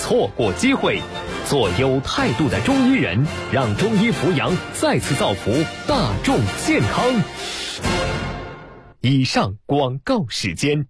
错过机会。做有态度的中医人，让中医扶阳再次造福大众健康。以上广告时间。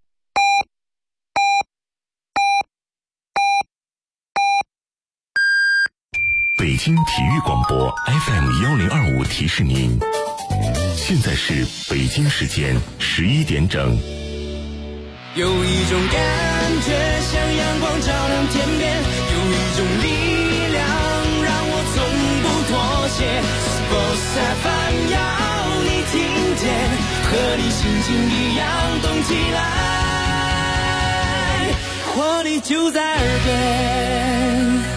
北京体育广播 FM1025 提示您，现在是北京时间11点整。 有一种感觉像阳光照亮天边，有一种力量让我从不妥协。Sports FM 要你听见，和你心情一样动起来，活力就在耳边。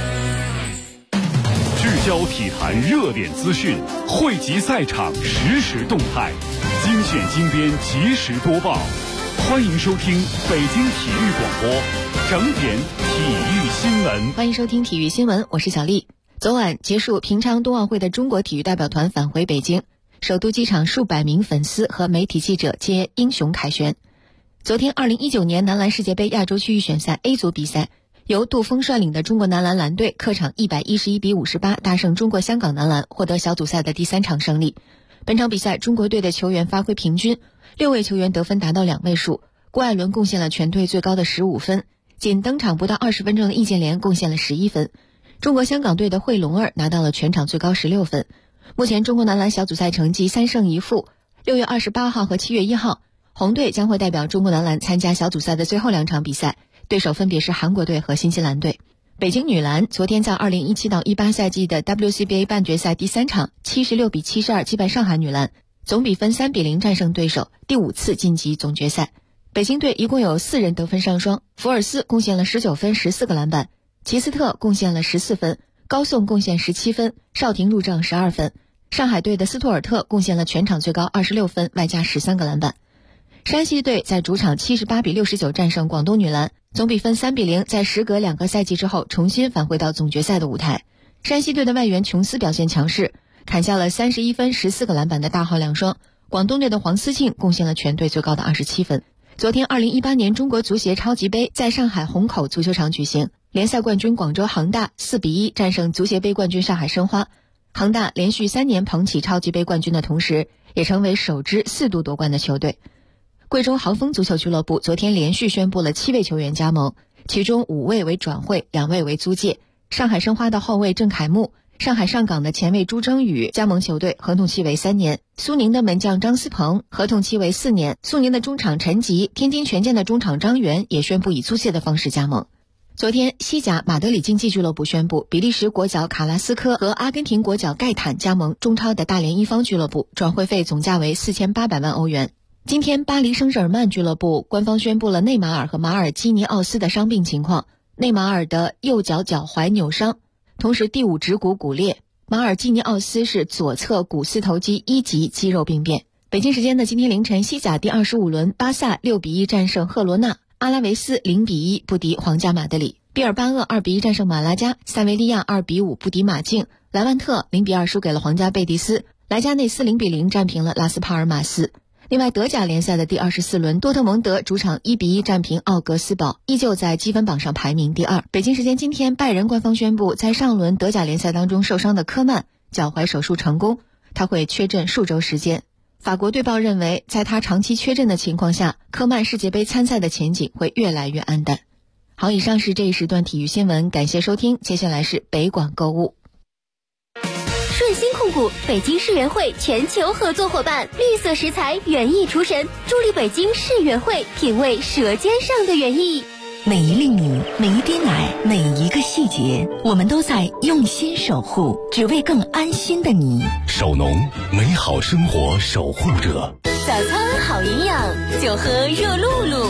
聚焦体坛热点资讯，汇集赛场实时动态，精选精编及时播报。欢迎收听北京体育广播整点体育新闻。 欢迎收听体育新闻，我是小丽。昨晚结束平昌冬奥会的中国体育代表团返回北京，首都机场数百名粉丝和媒体记者接英雄凯旋。昨天2019年男篮世界杯亚洲区预选赛 A 组比赛，由杜锋率领的中国男篮蓝队客场111-58大胜中国香港男篮，获得小组赛的第3场胜利。本场比赛中国队的球员发挥平均，6位球员得分达到2位数，郭艾伦贡献了全队最高的15分，仅登场不到20分钟的易建联贡献了11分。中国香港队的惠龙儿拿到了全场最高16分。目前中国男篮小组赛成绩3胜1负，6月28号和7月1号，红队将会代表中国男篮参加小组赛的最后2场比赛，对手分别是韩国队和新西兰队。北京女篮昨天在2017-18赛季的 WCBA 半决赛第3场76-72击败上海女篮，总比分3-0战胜对手，第5次晋级总决赛。北京队一共有4人得分上双，福尔斯贡献了19分14个篮板，齐斯特贡献了14分，高颂贡献17分，邵婷入账12分。上海队的斯图尔特贡献了全场最高26分，外加13个篮板。山西队在主场78-69战胜广东女篮，总比分3-0，在时隔2个赛季之后重新返回到总决赛的舞台。山西队的外援琼斯表现强势，砍下了31分14个篮板的大号两双。广东队的黄思庆贡献了全队最高的27分。昨天2018年中国足协超级杯在上海虹口足球场举行，联赛冠军广州恒大4-1战胜足协杯冠军上海申花。恒大连续3年捧起超级杯冠军的同时，也成为首支4度夺冠的球队。贵州豪丰足球俱乐部昨天连续宣布了7位球员加盟，其中5位为转会，2位为租借。上海申花的后卫郑凯木，上海上港的前卫朱征宇加盟球队，合同期为3年。苏宁的门将张思鹏合同期为4年。苏宁的中场陈吉，天津权健的中场张元也宣布以租借的方式加盟。昨天西甲马德里竞技俱乐部宣布，比利时国脚卡拉斯科和阿根廷国脚盖坦加盟中超的大连一方俱乐部，转会费总价为4800万欧元。今天巴黎圣日耳曼俱乐部官方宣布了内马尔和马尔基尼奥斯的伤病情况。内马尔的右脚脚踝扭伤，同时第5指骨骨裂，马尔基尼奥斯是左侧股四头肌1级肌肉病变。北京时间的今天凌晨，西甲第25轮，巴萨6-1战胜赫罗纳，阿拉维斯0-1不敌皇家马德里，毕尔巴鄂2-1战胜马拉加，塞维利亚2-5不敌马竞，莱万特0-2输给了皇家贝蒂斯，莱加内斯0-0战平了拉斯帕尔马斯。另外，德甲联赛的第24轮，多特蒙德主场1-1战平奥格斯堡，依旧在积分榜上排名第2。北京时间今天，拜仁官方宣布，在上轮德甲联赛当中受伤的科曼脚踝手术成功，他会缺阵数周时间。法国队报认为，在他长期缺阵的情况下，科曼世界杯参赛的前景会越来越暗淡。好，以上是这一时段体育新闻，感谢收听，接下来是北广购物。 顺鑫控股北京世园会全球合作伙伴，绿色食材园艺厨神，助力北京世园会品味舌尖上的园艺。 每一粒米，每一滴奶，每一个细节，我们都在用心守护，只为更安心的你。 守农，美好生活守护者。 早餐好营养，就喝热露露。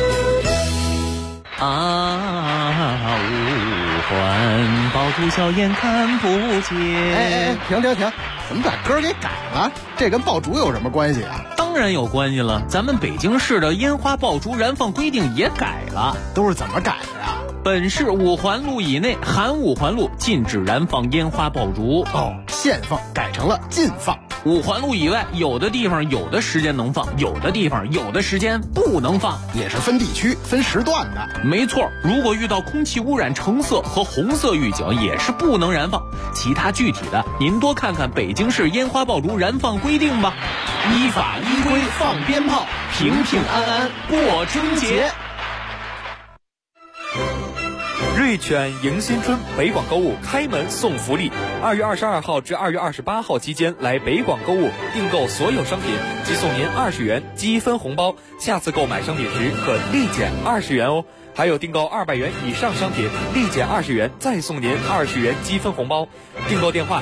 五环爆竹硝烟看不见。 停！怎么把歌给改了？这跟爆竹有什么关系啊？ 当然有关系了，咱们北京市的烟花爆竹燃放规定也改了。 都是怎么改的呀？ 本市5环路以内含5环路禁止燃放烟花爆竹。 限放改成了禁放。 五环路以外，有的地方有的时间能放，有的地方有的时间不能放， 也是分地区分时段的。 没错，如果遇到空气污染橙色和红色预警，也是不能燃放。其他具体的您多看看北京市烟花爆竹燃放规定吧。依法依规放鞭炮，平平安安过春节。 瑞犬迎新春北广购物开门送福利，2月22号至2月28号期间来北广购物订购所有商品，即送您20元积分红包，下次购买商品时可立减20元哦。还有订购200元以上商品，立减20元，再送您20元积分红包。订购电话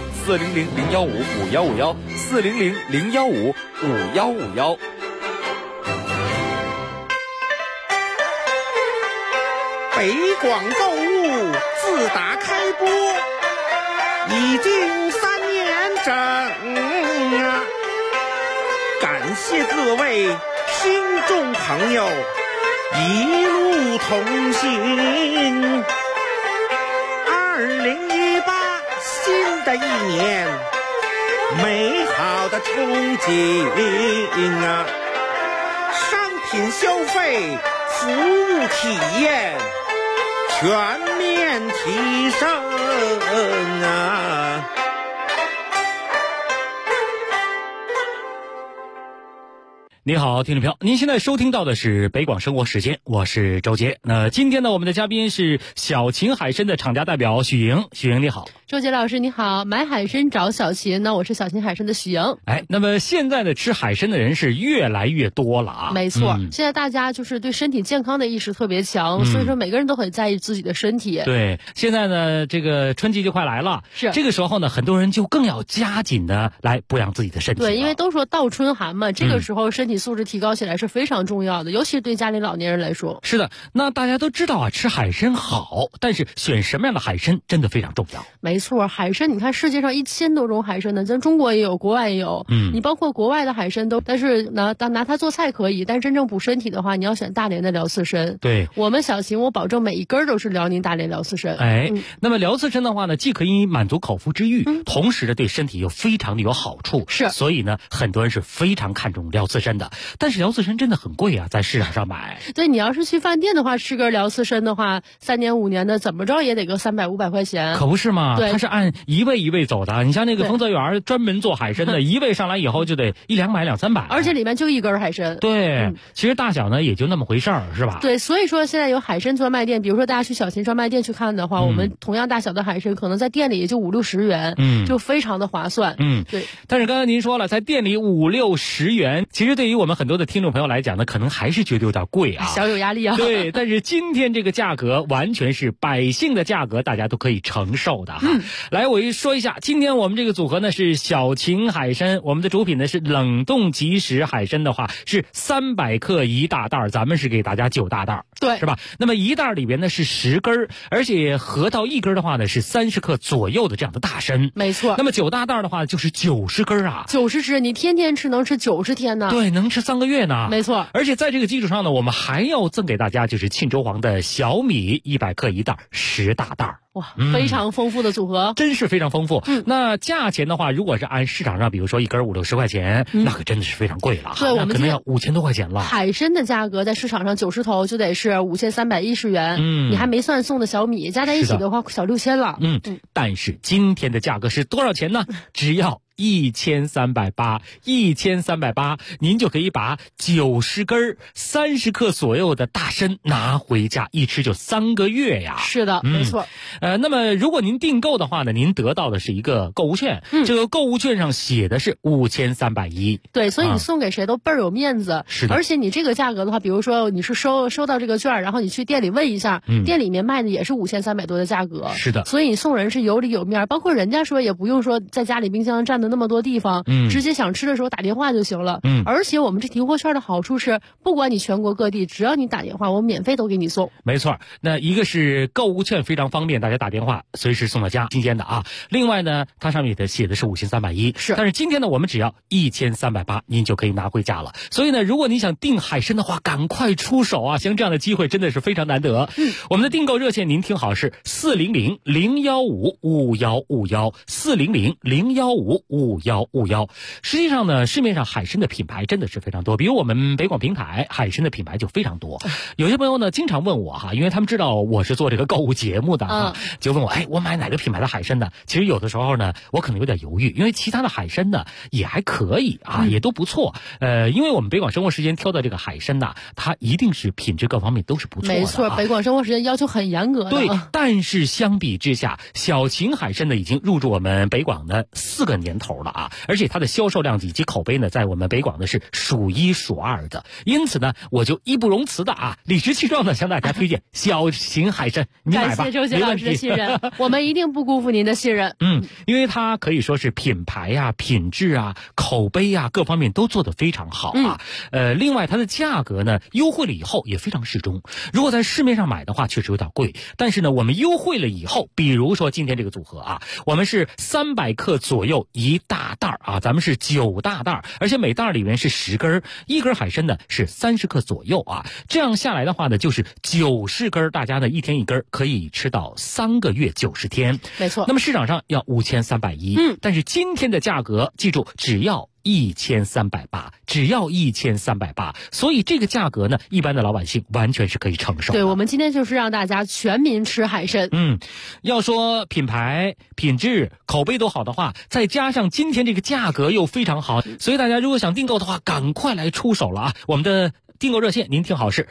400-015-5151，400-015-5151。 北广购物自打开播已经3年整啊，感谢各位听众朋友一路同行。2018新的一年，美好的憧憬啊，商品消费，服务体验全面提升啊！ 你好，听众朋友，您现在收听到的是北广生活时间，我是周杰。那今天呢，我们的嘉宾是小秦海参的厂家代表许莹。许莹你好。 周杰老师你好，买海参找小秦，那我是小秦海参的许莹。 那么现在呢，吃海参的人是越来越多了啊。 没错，现在大家就是对身体健康的意识特别强，所以说每个人都很在意自己的身体。 对，现在呢，这个春季就快来了， 是这个时候呢，很多人就更要加紧的来保养自己的身体。 对，因为都说倒春寒嘛，这个时候身体素质提高起来是非常重要的，尤其是对家里老年人来说。 是的，那大家都知道啊，吃海参好，但是选什么样的海参真的非常重要。 没错，海参你看世界上1000多种海参呢，咱中国也有，国外也有。你包括国外的海参都，但是拿它做菜可以，但真正补身体的话，你要选大连的辽刺参。 对， 我们小秦我保证每一根都是辽宁大连辽刺参。 那么辽刺参的话呢，既可以满足口腹之欲，同时呢对身体又非常的有好处。 是， 所以呢很多人是非常看重辽刺参的。但是辽刺参真的很贵啊，在市场上买。 对，你要是去饭店的话，吃根辽刺参的话，3年5年的怎么着也得个300、500块钱。 可不是嘛？ 对， 它是按一位一位走的。你像那个丰泽园专门做海参的，一位上来以后就得100-200、200-300， 而且里面就一根海参。 对，其实大小呢也就那么回事儿，是吧？ 对，所以说现在有海参专卖店，比如说大家去小秦专卖店去看的话，我们同样大小的海参可能在店里也就50-60元，就非常的划算。对。 但是刚才您说了，在店里50-60元，其实对于我们很多的听众朋友来讲呢，可能还是觉得有点贵啊， 小有压力啊。 对，但是今天这个价格完全是百姓的价格，大家都可以承受的哈。来，我说一下，今天我们这个组合呢是小秦海参，我们的主品呢是冷冻即食海参的话是300克1大袋，咱们是给大家9大袋， 对， 是吧？那么1袋里边呢是10根，而且合到1根的话呢是30克左右的这样的大参， 没错。 那么9大袋的话就是90根啊 ，90只，你天天吃能吃90天呢？ 对，能吃3个月呢。 没错。 而且在这个基础上呢，我们还要赠给大家就是沁州黄的小米100克1袋，10大袋。 哇，非常丰富的组合， 真是非常丰富。那价钱的话，如果是按市场上，比如说1根50-60块钱，那可真的是非常贵了。 对，我们可能要5000多块钱了。 海参的价格在市场上90头就得是5310元，你还没算送的小米，加在一起的话小6000了。 但是今天的价格是多少钱呢？只要1380，1380，您就可以把90根30克左右的大参拿回家，一吃就3个月呀。 是的，没错。 那么如果您订购的话呢，您得到的是一个购物券，这个购物券上写的是5310。 对，所以你送给谁都倍儿有面子。 是的。 而且你这个价格的话，比如说你是收到这个券，然后你去店里问一下，店里面卖的也是5300多的价格。 是的。 所以你送人是有理有面，包括人家说也不用说在家里冰箱占的那么多地方，直接想吃的时候打电话就行了。而且我们这提货券的好处是，不管你全国各地，只要你打电话，我免费都给你送。 没错，那一个是购物券非常方便，大家打电话随时送到家，新鲜的啊。另外呢，它上面写的是5310， 是。 但是今天呢，我们只要1380，您就可以拿回家了。所以呢，如果你想订海参的话，赶快出手啊！像这样的机会真的是非常难得。我们的订购热线您听好是400-015-5151，400-015-5151。 5151。实际上呢，市面上海参的品牌真的是非常多，比如我们北广平台海参的品牌就非常多。有些朋友呢经常问我哈，因为他们知道我是做这个购物节目的就问我，我买哪个品牌的海参呢？其实有的时候呢，我可能有点犹豫，因为其他的海参呢也还可以也都不错。因为我们北广生活时间挑的这个海参呢，它一定是品质各方面都是不错的。 没错，北广生活时间要求很严格的。 对，但是相比之下，小秦海参呢已经入驻我们北广的4个年头了而且它的销售量以及口碑呢，在我们北广呢是数1数2的。因此呢，我就义不容辞的理直气壮的向大家推荐小秦海参，你买吧。 感谢周杰老师的信任，我们一定不辜负您的信任。 因为它可以说是品牌品质口碑各方面都做得非常好另外它的价格呢优惠了以后也非常适中。如果在市面上买的话确实有点贵，但是呢我们优惠了以后，比如说今天这个组合我们是300克左右一大袋咱们是9大袋，而且每袋里面是10根，一根海参呢是30克左右这样下来的话呢就是90根，大家呢一天一根，可以吃到3个月90天。 没错。 那么市场上要5310，但是今天的价格记住只要1380，只要1380，所以这个价格呢，一般的老百姓完全是可以承受的。 对，我们今天就是让大家全民吃海参。 要说品牌、品质、口碑都好的话，再加上今天这个价格又非常好，所以大家如果想订购的话，赶快来出手了我们的订购热线您听好是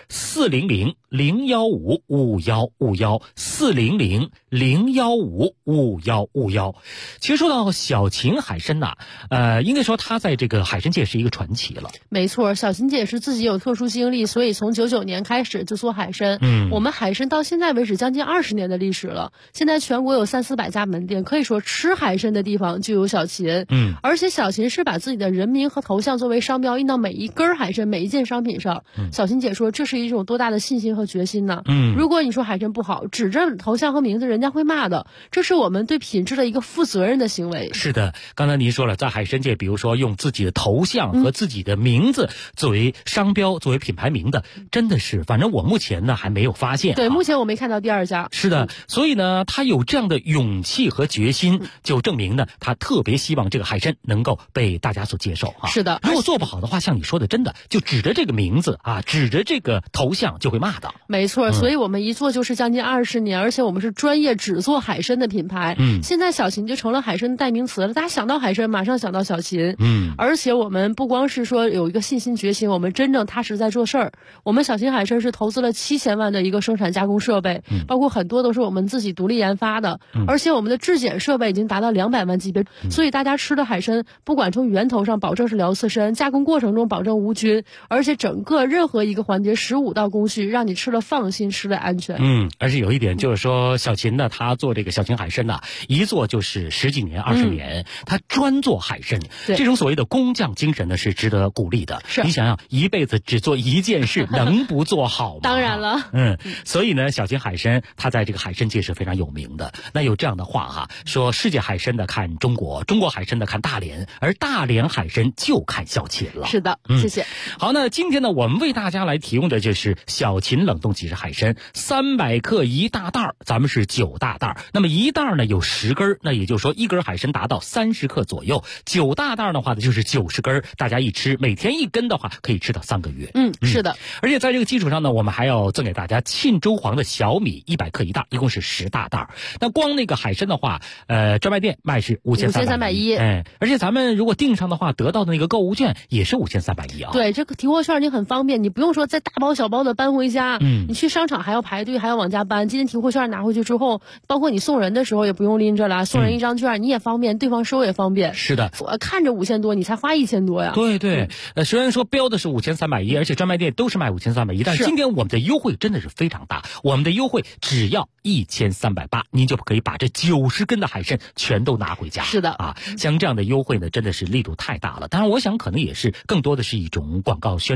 400-015-5151，400-015-5151。其实说到小秦海参应该说它在这个海参界是一个传奇了。 没错，小秦姐是自己有特殊经历，所以从99年开始就做海参。我们海参到现在为止将近20年的历史了，现在全国有300-400家门店，可以说吃海参的地方就有小秦。而且小秦是把自己的人名和头像作为商标印到每一根海参每一件商品上。小秦姐说这是一种多大的信心和决心呢？如果你说海参不好，指着头像和名字人家会骂的，这是我们对品质的一个负责任的行为。 是的，刚才您说了，在海参界比如说用自己的头像和自己的名字作为商标作为品牌名的，真的是反正我目前呢还没有发现。 对，目前我没看到第2家。 是的，所以呢他有这样的勇气和决心，就证明呢他特别希望这个海参能够被大家所接受是的， 如果做不好的话，像你说的，真的就指着这个名字指着这个头像就会骂的。 没错，所以我们一做就是将近20年，而且我们是专业只做海参的品牌。现在小秦就成了海参的代名词了，大家想到海参马上想到小秦。而且我们不光是说有一个信心决心，我们真正踏实在做事儿。我们小秦海参是投资了7000万的一个生产加工设备，包括很多都是我们自己独立研发的，而且我们的质检设备已经达到200万级别，所以大家吃的海参不管从源头上保证是辽刺参，加工过程中保证无菌，而且整个任何一个环节15道工序，让你吃了放心，吃了安全。 而且有一点就是说，小秦呢，他做这个小秦海参一做就是10几年、20年，他专做海参，这种所谓的工匠精神呢是值得鼓励的。你想想，一辈子只做一件事，能不做好吗？ 当然了。 所以呢，小秦海参他在这个海参界是非常有名的。那有这样的话说世界海参的看中国，中国海参的看大连，而大连海参就看小秦了。 是的，谢谢。 好，那今天呢，我们为大家来提供的就是小秦冷冻即食海参，300克一大袋，咱们是9大袋。那么一袋呢有10根，那也就是说一根海参达到30克左右，9大袋的话呢就是90根，大家一吃每天1根的话可以吃到3个月。 是的。 而且在这个基础上呢，我们还要赠给大家沁州黄的小米100克一袋，一共是10大袋。那光那个海参的话，专卖店卖是5310，而且咱们如果订上的话，得到的那个购物券也是5310 对，这个提货券你很方便，你不用说再大包小包的搬回家，你去商场还要排队，还要往家搬。今天提货券拿回去之后，包括你送人的时候也不用拎着了，送人一张券你也方便，对方收也方便。 是的， 我看着5000多，你才花1000多呀。 对，虽然说标的是5310，而且专卖店都是卖5310，但是今天我们的优惠真的是非常大，我们的优惠只要1380，您就可以把这90根的海参全都拿回家。 是的像这样的优惠呢，真的是力度太大了。当然，我想可能也是更多的是一种广告宣传和推广。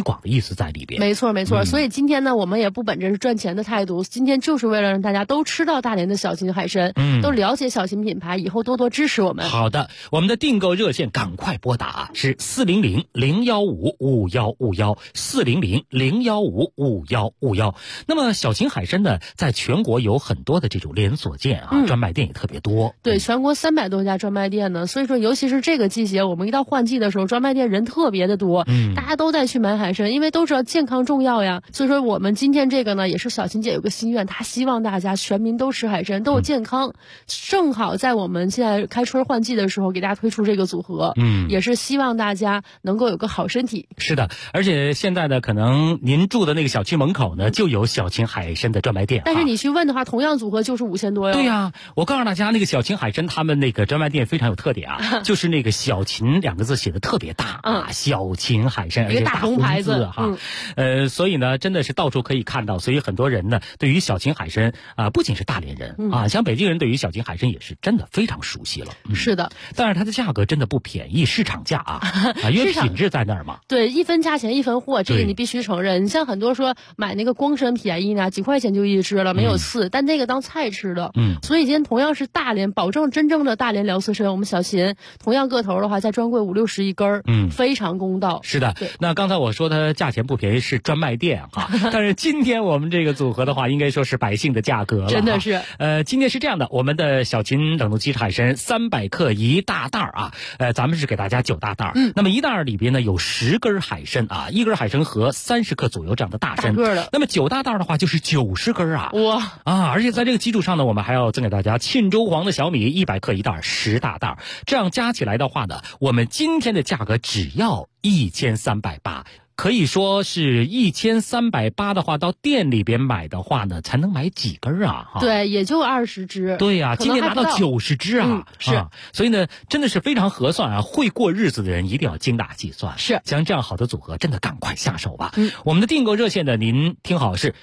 广的意思在里边。 没错没错，所以今天呢，我们也不本着是赚钱的态度，今天就是为了让大家都吃到大连的小秦海参，都了解小秦品牌，以后多多支持我们。 好的，我们的订购热线赶快拨打是400-015-5151，400-015-5151。那么小秦海参呢，在全国有很多的这种连锁店啊，专卖店也特别多。 对，全国300多家专卖店呢，所以说尤其是这个季节，我们一到换季的时候，专卖店人特别的多，大家都在去买海参，因为都知道健康重要呀。所以说我们今天这个呢，也是小秦姐有个心愿，她希望大家全民都吃海参，都有健康。正好在我们现在开春换季的时候，给大家推出这个组合，也是希望大家能够有个好身体。 是的，而且现在呢，可能您住的那个小区门口呢，就有小秦海参的专卖店。 但是你去问的话，同样组合就是5000多哟。 对呀，我告诉大家，那个小秦海参他们那个专卖店非常有特点啊，就是那个小秦2个字写的特别大啊，小秦海参，而且大红字哈。所以呢，真的是到处可以看到，所以很多人呢，对于小秦海参不仅是大连人啊，像北京人对于小秦海参也是真的非常熟悉了。 是的， 但是它的价格真的不便宜，市场价啊，因为品质在那儿嘛。 对，一分价钱一分货，这个你必须承认。你像很多说买那个光参便宜呢，几块钱就一只了，没有刺，但那个当菜吃的。所以今天同样是大连，保证真正的大连辽刺参，我们小秦同样个头的话，在专柜50-60一根，非常公道。 是的，那刚才我说它价钱不便宜是专卖店哈，但是今天我们这个组合的话，应该说是百姓的价格了。 真的是。 今天是这样的，我们的小秦冷冻鸡翅海参300克一大袋啊，咱们是给大家9大袋。那么一袋里边呢有10根海参啊，一根海参和30克左右这样的大参。那么9大袋的话就是90根啊。 哇啊！而且在这个基础上呢，我们还要赠给大家沁州黄的小米100克一袋，10大袋，这样加起来的话呢，我们今天的价格只要1380。可以说是1380的话，到店里边买的话呢，才能买几根啊？ 对，也就20只。 对呀，今天拿到90只啊！ 是， 所以呢，真的是非常合算啊！会过日子的人一定要精打细算。 是， 像这样好的组合，真的赶快下手吧。我们的订购热线呢，您听好是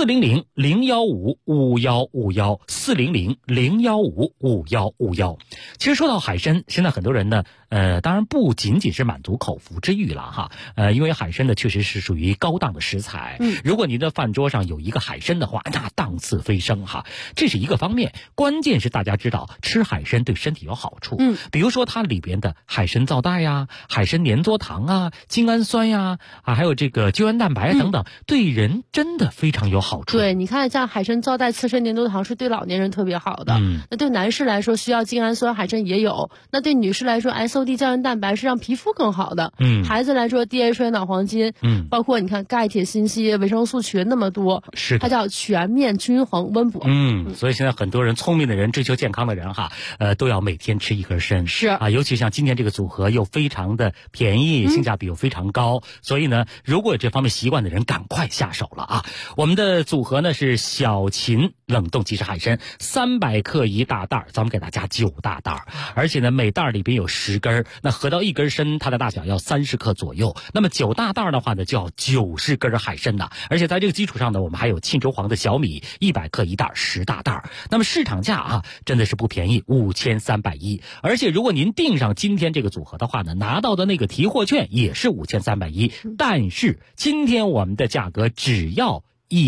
400-015-5151，400-015-5151。其实说到海参，现在很多人呢，当然不仅仅是满足口腹之欲了哈，因为海参呢确实是属于高档的食材。如果您的饭桌上有一个海参的话，那档次飞升哈，这是一个方面。关键是大家知道吃海参对身体有好处，比如说它里边的海参皂带呀、海参粘唑糖啊、精氨酸呀还有这个胶原蛋白等等，对人真的非常有好处。 对，你看像海参皂带、刺参粘唑糖是对老年人特别好的。那对男士来说需要精氨酸，海参也有；那对女士来说 SOD 胶原蛋白是让皮肤更好的。孩子来说 DHA 脑黄金，包括你看钙、铁、锌、硒、维生素群那么多， 是它叫全面均衡温补。 所以现在很多人聪明的人、追求健康的人哈，都要每天吃一根参。 是啊，尤其像今天这个组合又非常的便宜，性价比又非常高，所以呢，如果有这方面习惯的人，赶快下手了啊！我们的组合呢是小秦冷冻鸡翅海参300克一大袋，咱们给大家9大袋，而且呢每袋里边有10根，那合到一根参，它的大小要30克左右。那么9大袋的话呢，就要90根海参呢，而且在这个基础上呢，我们还有沁州黄的小米100克一袋，10大袋。那么市场价啊，真的是不便宜，5310。而且如果您订上今天这个组合的话呢，拿到的那个提货券也是5310，但是今天我们的价格只要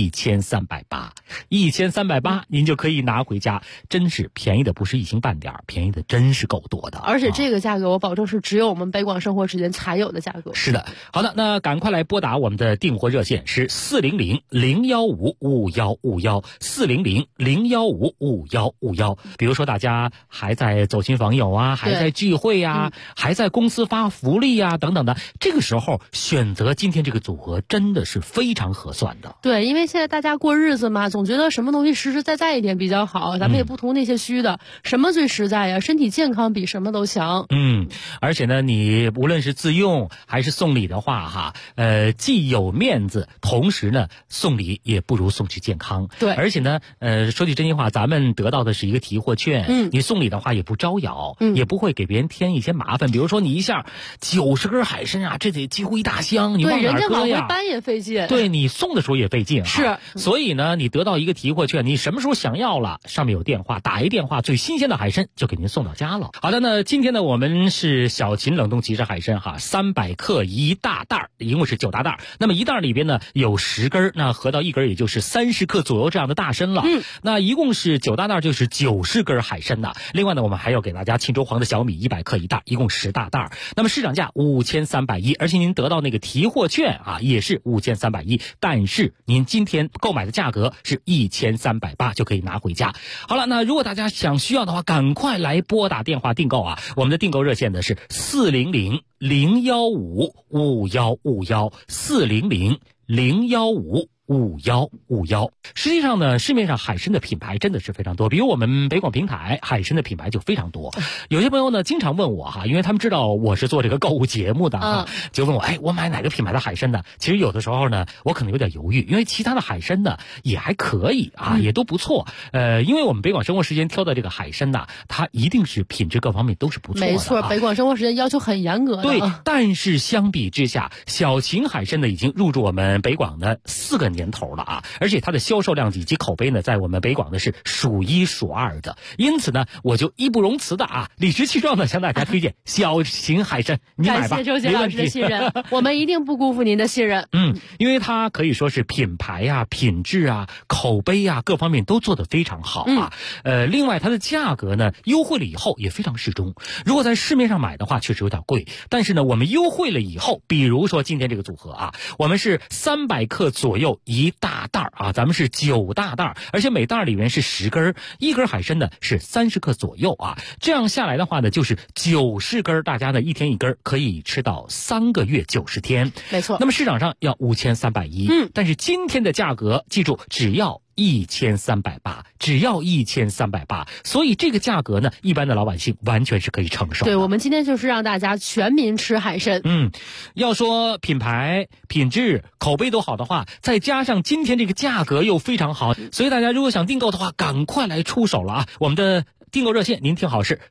1380，1380您就可以拿回家，真是便宜的不是一星半点，便宜的真是够多的。 而且这个价格我保证是只有我们北广生活时间才有的价格。 是的，好的，那赶快来拨打我们的订货热线是400-015-5151，400-015-5151。比如说大家还在走亲访友啊，还在聚会啊，还在公司发福利啊等等的，这个时候选择今天这个组合真的是非常合算的。 对，因为现在大家过日子嘛，总觉得什么东西实实在在一点比较好，咱们也不图那些虚的，什么最实在呀？身体健康比什么都强。 而且呢，你无论是自用还是送礼的话哈，既有面子，同时呢送礼也不如送去健康。 对， 而且呢，说句真心话，咱们得到的是一个提货券，你送礼的话也不招摇，也不会给别人添一些麻烦。比如说你一下90根海参啊，这得几乎一大箱，你往哪搁呀？ 对，人家往回搬也费劲。 对，你送的时候也费劲。 命。 是， 所以呢，你得到一个提货券，你什么时候想要了，上面有电话，打一电话，最新鲜的海参就给您送到家了。好的，那今天呢，我们是小秦冷冻即食海参300克一大袋，一共是9大袋。那么一袋里边呢有10根，那合到一根也就是30克左右这样的大参了。那一共是9大袋，就是90根海参的。另外呢，我们还要给大家沁州黄的小米100克一袋，一共10大袋。那么市场价5310，而且您得到那个提货券也是5310，但是您今天购买的价格是1380，就可以拿回家。好了，那如果大家需要的话，赶快来拨打电话订购啊！我们的订购热线呢是400-015-5151，400-015-5151。实际上呢，市面上海参的品牌真的是非常多，比如我们北广平台海参的品牌就非常多。有些朋友呢经常问我因为他们知道我是做这个购物节目的就问我我买哪个品牌的海参呢？其实有的时候呢我可能有点犹豫，因为其他的海参呢也还可以也都不错。因为我们北广生活时间挑的这个海参呢，它一定是品质各方面都是不错的。 没错，北广生活时间要求很严格的。 对，但是相比之下，小秦海参呢已经入驻我们北广的4个年头了而且它的销售量以及口碑呢，在我们北广呢是数1数2的。因此呢，我就义不容辞的理直气壮的向大家推荐小秦海参，你买吧。 感谢周杰老师的信任，我们一定不辜负您的信任。 因为它可以说是品牌品质口碑各方面都做得非常好另外它的价格呢优惠了以后也非常适中。如果在市面上买的话，确实有点贵，但是呢，我们优惠了以后，比如说今天这个组合我们是300克左右一大袋咱们是9大袋，而且每袋里面是10根，一根海参呢是30克左右这样下来的话呢，就是90根，大家呢一天一根，可以吃到3个月90天。 没错。 那么市场上要5310，但是今天的价格记住只要1380，只要1380，所以这个价格呢，一般的老百姓完全是可以承受的。 对，我们今天就是让大家全民吃海参。 要说品牌、品质、口碑都好的话，再加上今天这个价格又非常好，所以大家如果想订购的话，赶快来出手了我们的订购热线您听好是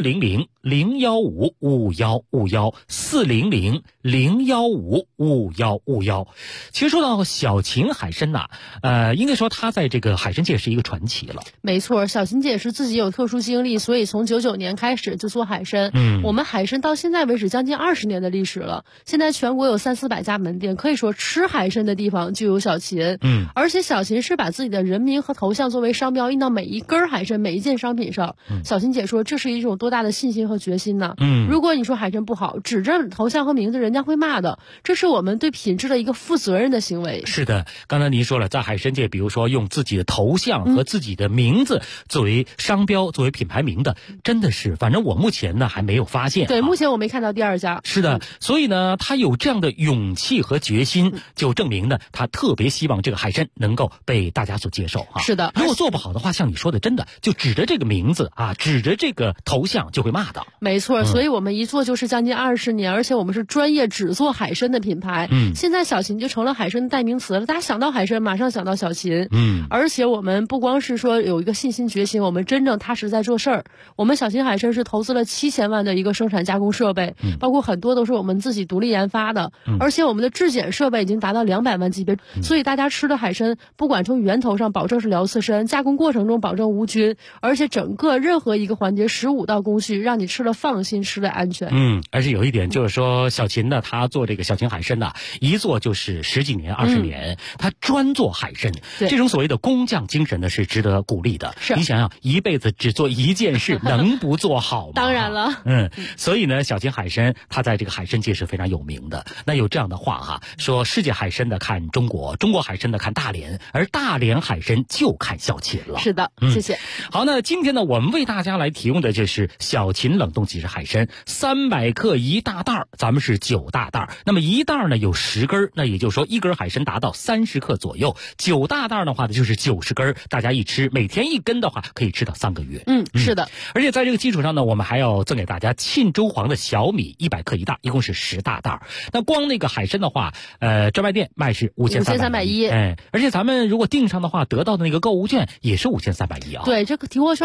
400-015-5151，400-015-5151。其实说到小秦海参应该说它在这个海参界是一个传奇了。 没错，小秦姐是自己有特殊经历，所以从99年开始就做海参。我们海参到现在为止将近20年的历史了，现在全国有300-400家门店，可以说吃海参的地方就有小秦。而且小秦是把自己的人名和头像作为商标印到每一根海参每一件商品上。小秦姐说这是一种多大的信心和决心呢？如果你说海参不好，指着头像和名字，人家会骂的。这是我们对品质的一个负责任的行为。 是的，刚才您说了，在海参界，比如说用自己的头像和自己的名字作为商标、作为品牌名的，真的是，反正我目前呢还没有发现。 对，目前我没看到第2家。 是的，所以呢，他有这样的勇气和决心，就证明呢，他特别希望这个海参能够被大家所接受是的， 如果做不好的话，像你说的，真的就指着这个名字指着这个头像就会骂的。 没错，所以我们一做就是将近20年，而且我们是专业只做海参的品牌。现在小秦就成了海参的代名词了，大家想到海参马上想到小秦。而且我们不光是说有一个信心决心，我们真正踏实在做事儿。我们小秦海参是投资了7000万的一个生产加工设备，包括很多都是我们自己独立研发的，而且我们的质检设备已经达到200万级别，所以大家吃的海参不管从源头上保证是辽刺参，加工过程中保证无菌，而且整个任何一个环节15道工序，让你吃了放心，吃了安全。 而且有一点就是说，小秦呢，他做这个小秦海参一做就是10几年、20年，他专做海参，这种所谓的工匠精神呢是值得鼓励的。 是， 你想想，一辈子只做一件事，能不做好吗？ 当然了。 所以呢，小秦海参他在这个海参界是非常有名的。那有这样的话说世界海参的看中国，中国海参的看大连，而大连海参就看小秦了。 是的，谢谢。 好，那今天呢，我们为大家来提供的就是小秦冷冻即食海参300克一大袋，咱们是9大袋。那么一袋呢有10根，那也就是说一根海参达到30克左右。9大袋的话呢就是90根，大家一吃每天1根的话可以吃到3个月。 是的。 而且在这个基础上呢，我们还要赠给大家沁州黄的小米100克一袋，一共是10大袋。那光那个海参的话，专卖店卖是5310，而且咱们如果订上的话，得到的那个购物券也是5310 对，这个提货券你很方便。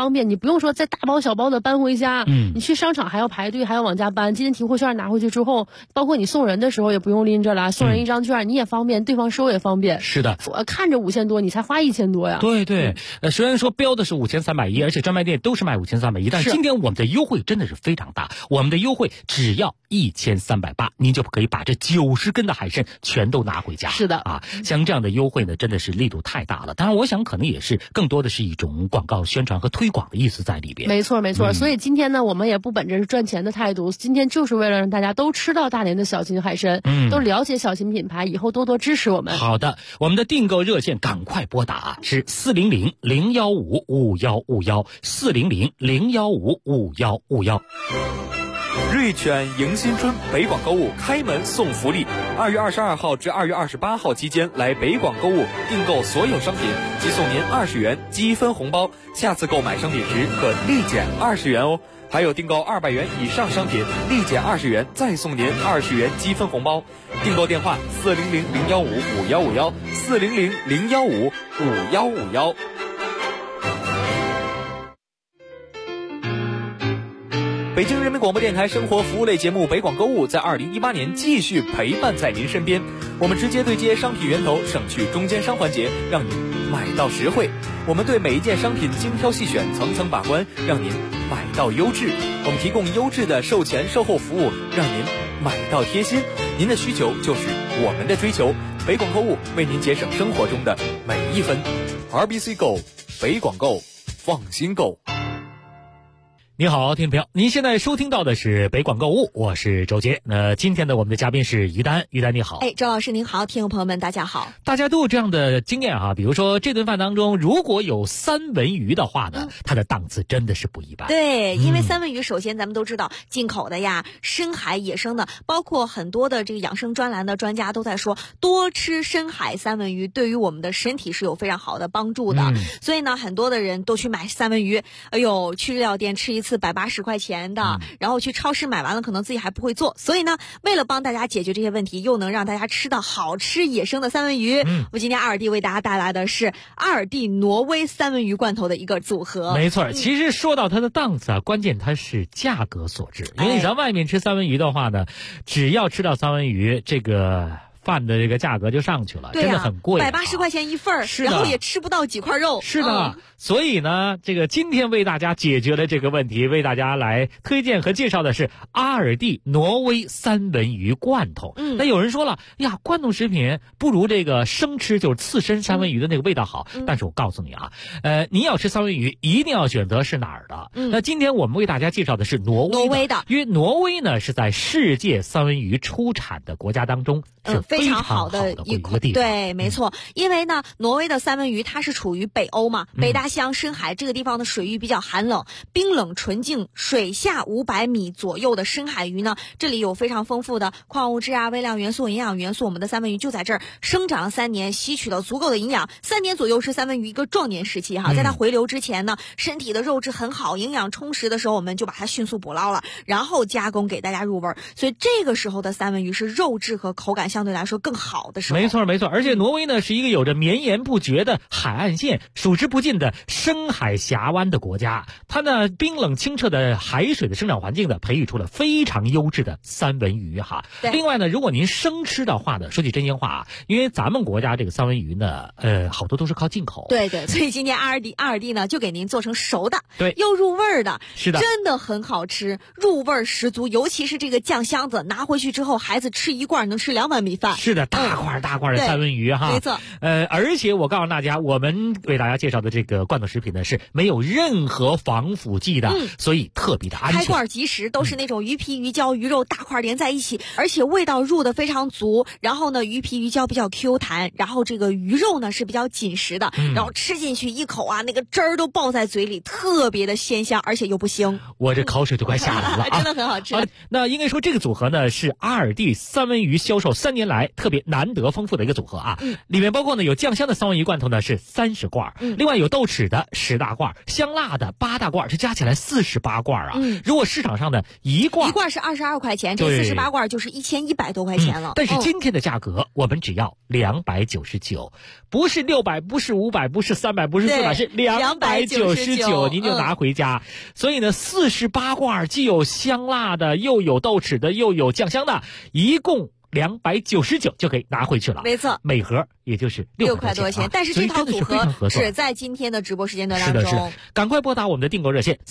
方便，你不用说再大包小包的搬回家，你去商场还要排队，还要往家搬。今天提货券拿回去之后，包括你送人的时候也不用拎着了，送人一张券你也方便，对方收也方便。 是的， 我看着5000多，你才花1000多呀。 对对，虽然说标的是5310，而且专卖店都是卖5310，但是今天我们的优惠真的是非常大，我们的优惠只要1380，您就可以把这90根的海参全都拿回家。 是的啊，像这样的优惠呢，真的是力度太大了。当然，我想可能也是更多的是一种广告宣传和推广的意思在里边。 没错没错，所以今天呢，我们也不本着是赚钱的态度，今天就是为了让大家都吃到大连的小秦海参，都了解小秦品牌，以后多多支持我们。 好的，我们的订购热线赶快拨打是400-015-5151，400-015-5151。 瑞全迎新春北广购物开门送福利，2月22号至2月28号期间来北广购物订购所有商品，即送您20元积分红包，下次购买商品时可立减20元哦。还有订购200元以上商品，立减20元，再送您20元积分红包。订购电话400-015-5151，400-015-5151。北京人民广播电台生活服务类节目北广购物在2018年继续陪伴在您身边，我们直接对接商品源头，省去中间商环节，让您买到实惠。我们对每一件商品精挑细选，层层把关，让您买到优质。我们提供优质的售前售后服务，让您买到贴心。您的需求就是我们的追求，北广购物为您节省生活中的每一分。RBC Go， 北广购，放心购。 你好，听众朋友，您现在收听到的是北广购物，我是周杰。今天的我们的嘉宾是于丹，于丹你好。 周老师您好，听众朋友们大家好。 大家都有这样的经验啊，比如说这顿饭当中如果有三文鱼的话呢，它的档次真的是不一般。 对，因为三文鱼首先咱们都知道进口的呀，深海野生的，包括很多的这个养生专栏的专家都在说，多吃深海三文鱼对于我们的身体是有非常好的帮助的。所以呢，很多的人都去买三文鱼，去日料店吃一次180块钱的，然后去超市买完了可能自己还不会做，所以呢，为了帮大家解决这些问题，又能让大家吃到好吃野生的三文鱼，我今天阿尔蒂为大家带来的是阿尔蒂挪威三文鱼罐头的一个组合。 没错，其实说到它的档次啊，关键它是价格所致。因为咱外面吃三文鱼的话呢，只要吃到三文鱼，这个饭的这个价格就上去了，真的很贵 ，180块钱一份，然后也吃不到几块肉。 是的，所以呢，这个今天为大家解决了这个问题，为大家来推荐和介绍的是阿尔蒂挪威三文鱼罐头。那有人说了呀，罐头食品不如这个生吃，就是刺身三文鱼的那个味道好。但是我告诉你啊，你要吃三文鱼一定要选择是哪儿的。那今天我们为大家介绍的是挪威的，因为挪威呢是在世界三文鱼出产的国家当中是非常好的一个地方。 对，没错。因为呢，挪威的三文鱼它是处于北欧嘛，北大西洋深海这个地方的水域比较寒冷，冰冷纯净，水下500米左右的深海鱼呢，这里有非常丰富的矿物质啊、微量元素、营养元素。我们的三文鱼就在这儿生长3年，吸取了足够的营养。3年左右是三文鱼一个壮年时期哈，在它回流之前呢，身体的肉质很好，营养充实的时候，我们就把它迅速捕捞了，然后加工给大家入味。所以这个时候的三文鱼是肉质和口感相对来说更好的时候。 没错没错，而且挪威呢是一个有着绵延不绝的海岸线、数之不尽的深海峡湾的国家，它呢冰冷清澈的海水的生长环境呢，培育出了非常优质的三文鱼哈。另外呢，如果您生吃的话呢，说句真心话啊，因为咱们国家这个三文鱼呢，好多都是靠进口。 对对，所以今天阿尔蒂呢就给您做成熟的， 对， 又入味的， 是的， 真的很好吃，入味十足。尤其是这个酱箱子拿回去之后，孩子吃一罐能吃2碗米饭。 是的，大块大块的三文鱼哈， 没错。 而且我告诉大家，我们为大家介绍的这个罐头食品呢是没有任何防腐剂的，所以特别的安全。 开罐即食，都是那种鱼皮、鱼胶、鱼肉大块连在一起，而且味道入的非常足。然后呢，鱼皮、鱼胶比较 Q 弹，然后这个鱼肉呢是比较紧实的，然后吃进去一口啊，那个汁儿都爆在嘴里，特别的鲜香，而且又不腥。 我这口水都快下来了啊！ 真的很好吃。 那应该说这个组合呢是阿尔蒂三文鱼销售3年来来特别难得丰富的一个组合啊。里面包括呢有酱香的三文鱼罐头呢是30罐，另外有豆豉的10大罐，香辣的8大罐，这加起来48罐啊。如果市场上的一罐是22块钱，这48罐就是1100多块钱了。 但是今天的价格我们只要299，不是600，不是500，不是300，不是400，是299，您就拿回家。所以呢，48罐既有香辣的，又有豆豉的，又有酱香的，一共299就可以拿回去了。 没错， 每盒也就是 6块多钱。但是这套组合只在今天的直播时间段当中。 是的，赶快拨打我们的订购热线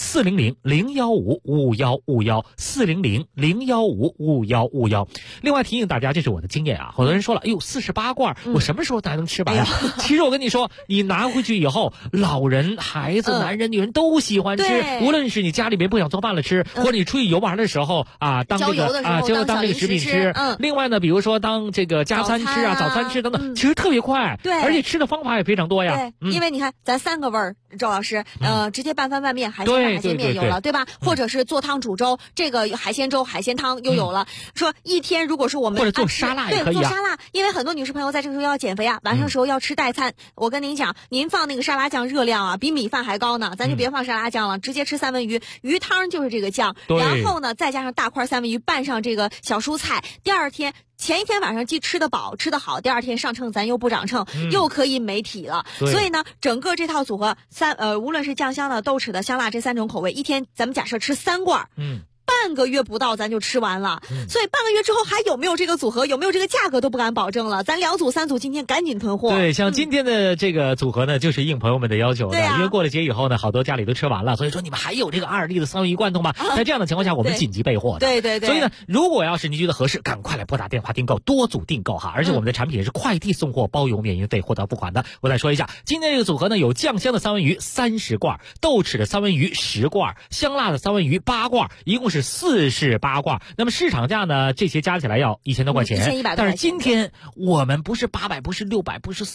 400-015-515-400-015-515。另外提醒大家，这是我的经验啊，好多人说了，哎呦，48罐，我什么时候才能吃完啊？其实我跟你说，你拿回去以后，老人、孩子、男人、女人都喜欢吃。无论是你家里面不想做饭了吃，或者你出去游玩的时候啊，当这个当这个食品吃。另外呢，比如说当这个加餐吃啊、早餐吃等等，其实特别快。 对， 而且吃的方法也非常多呀。 对，因为你看咱3个味儿，周老师，直接拌饭拌面，海鲜拌海鲜面有了，对吧？或者是做汤煮粥，这个海鲜粥、海鲜汤又有了。说一天如果是我们或者做沙拉也可以做沙拉，因为很多女士朋友在这个时候要减肥啊，晚上时候要吃代餐。我跟您讲，您放那个沙拉酱热量啊，比米饭还高呢，咱就别放沙拉酱了，直接吃三文鱼，鱼汤就是这个酱，然后呢再加上大块三文鱼，拌上这个小蔬菜，前一天晚上既吃得饱吃得好，第二天上秤咱又不长秤，又可以美体了。所以呢，整个这套组合无论是酱香的、豆豉的、香辣这3种口味，一天咱们假设吃3罐，半个月不到咱就吃完了。所以半个月之后还有没有这个组合，有没有这个价格都不敢保证了。咱2组3组今天赶紧囤货。 对，像今天的这个组合呢，就是应朋友们的要求的。因为过了节以后呢，好多家里都吃完了，所以说你们还有这个2D的三文鱼罐头吗？在这样的情况下，我们紧急备货的。 对。 所以呢，如果要是您觉得合适，赶快来拨打电话订购，多组订购哈。而且我们的产品也是快递送货，包邮免运费，货到付款的。我再说一下，今天这个组合呢，有酱香的三文鱼30罐，豆豉的三文鱼10罐，香辣的三文鱼8罐，一共是48罐。那么市场价呢，这些加起来要1000多块钱 ，1100多块钱。 但是今天我们不是800，不是600，不是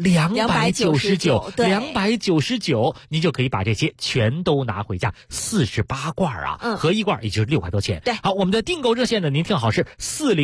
400，299，您就可以把这些全都拿回家，48罐啊，合一罐也就是6块多钱。 对， 好，我们的订购热线呢，您听好是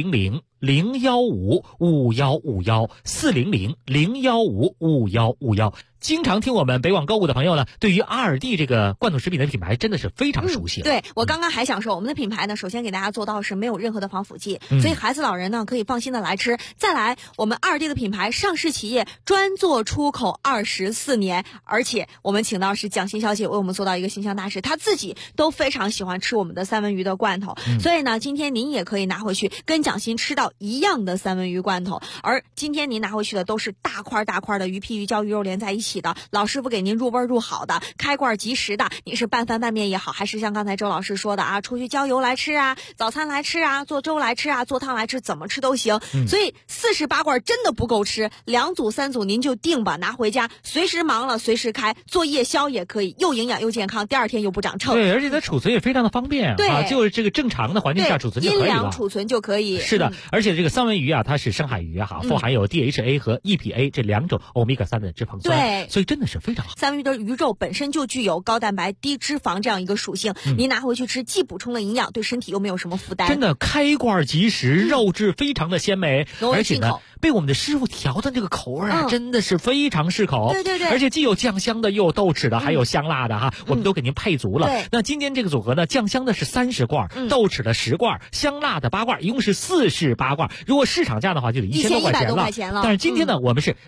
400-015-515，400-015-515。经常听我们北广购物的朋友呢，对于2D这个罐头食品的品牌真的是非常熟悉。 对，我刚刚还想说，我们的品牌呢，首先给大家做到是没有任何的防腐剂，所以孩子老人呢可以放心的来吃。再来，我们2D的品牌上市企业专做出口24年，而且我们请到是蒋欣小姐为我们做到一个形象大使，她自己都非常喜欢吃我们的三文鱼的罐头，所以呢，今天您也可以拿回去跟蒋欣吃到一样的三文鱼罐头。而今天您拿回去的都是大块大块的鱼皮、鱼胶、鱼肉连在一起的，老师傅给您入味入好的，开罐即食的。你是拌饭拌面也好，还是像刚才周老师说的啊，出去郊游来吃啊，早餐来吃啊，做粥来吃啊，做汤来吃，怎么吃都行。所以48罐真的不够吃，2组3组您就定吧，拿回家随时忙了随时开，做夜宵也可以，又营养又健康，第二天又不长秤。 对，而且它储存也非常的方便。 对啊，就是这个正常的环境下储存就可以了， 阴凉储存就可以。 是的，而且这个三文鱼啊，它是深海鱼啊，富含有 DHA 和 EPA 这2种欧米伽3的脂肪酸， 对， 所以真的是非常好。 三文鱼的鱼肉本身就具有高蛋白、低脂肪这样一个属性，您拿回去吃，既补充了营养，对身体又没有什么负担。 真的开罐即食，肉质非常的鲜美，而且呢，被我们的师傅调的这个口味啊，真的是非常适口。 对， 而且既有酱香的，又有豆豉的，还有香辣的哈，我们都给您配足了。那今天这个组合呢，酱香的是30罐，豆豉的10罐，香辣的8罐，一共是48罐。如果市场价的话，就得1000多块钱了。但是今天呢，我们是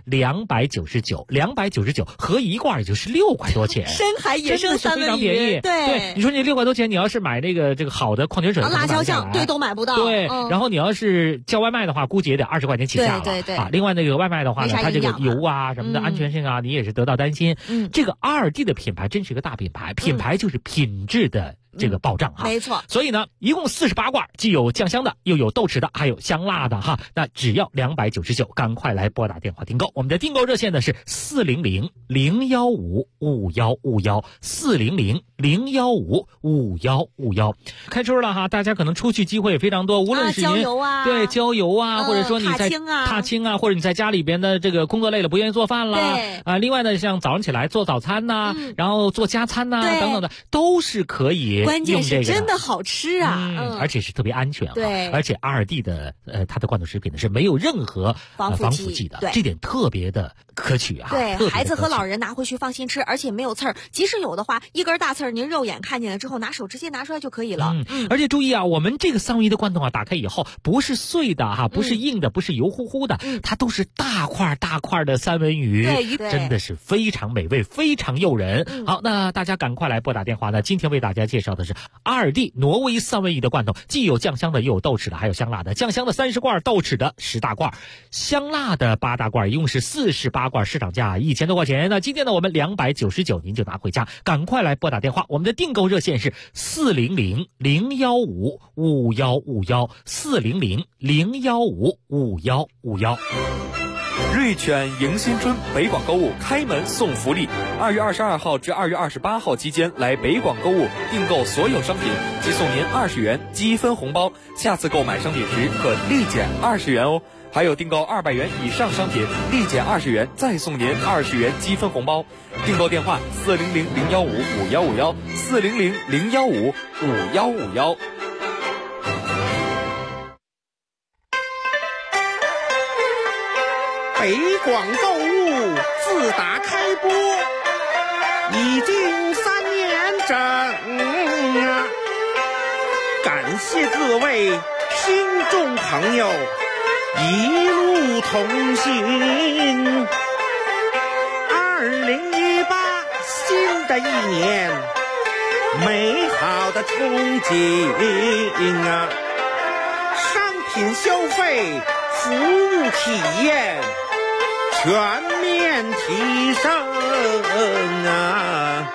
299，合一罐也就是6块多钱。 深海野生三文鱼， 非常便宜。对，你说你6块多钱，你要是买这个好的矿泉水、 辣椒酱，对，都买不到。 对，然后你要是叫外卖的话，估计也得20块钱起价了。 对。 另外那个外卖的话呢，它这个油啊什么的安全性啊，你也是得到担心。这个2D的品牌真是一个大品牌，品牌就是品质的这个保障哈。 没错。 所以呢，一共48罐，既有酱香的，又有豆豉的，还有香辣的哈。那只要299，赶快来拨打电话订购。我们的订购热线呢是400-015-515，400-015-515。开春了哈，大家可能出去机会也非常多，无论是您郊游啊， 对郊游啊，或者说你在踏青啊，或者你在家里边的这个工作累了不愿意做饭啦，另外呢，像早上起来做早餐呐，然后做加餐呐等等的，都是可以里， 关键是真的好吃啊， 而且是特别安全啊。 对， 而且阿尔蒂的它的罐头食品呢是没有任何防腐剂的，这点特别的可取啊。 对，孩子和老人拿回去放心吃，而且没有刺儿，即使有的话，一根大刺儿您肉眼看见了之后，拿手直接拿出来就可以了。 而且注意啊，我们这个三文鱼的罐头啊，打开以后不是碎的哈，不是硬的，不是油乎乎的，它都是大块大块的三文鱼，真的是非常美味，非常诱人。好，那大家赶快来拨打电话呢。今天为大家介绍的是阿尔蒂挪威三文鱼的罐头，既有酱香的，又有豆豉的，还有香辣的。酱香的30罐，豆豉的10大罐，香辣的8大罐，一共是48罐，市场价1000多块钱。那今天呢，我们299您就拿回家，赶快来拨打电话。我们的订购热线是400-015-5151，400-015-5151。 瑞全迎新春北广购物开门送福利，2月22号至2月28号期间来北广购物订购所有商品，即送您20元积分红包，下次购买商品时可立减20元哦。还有订购200元以上商品，立减20元，再送您20元积分红包。订购电话400-015-5151，400-015-5151。 北广购物自打开播已经3年整啊！感谢各位听众朋友一路同行。2018新的一年，美好的憧憬啊！商品消费，服务体验全面提升啊！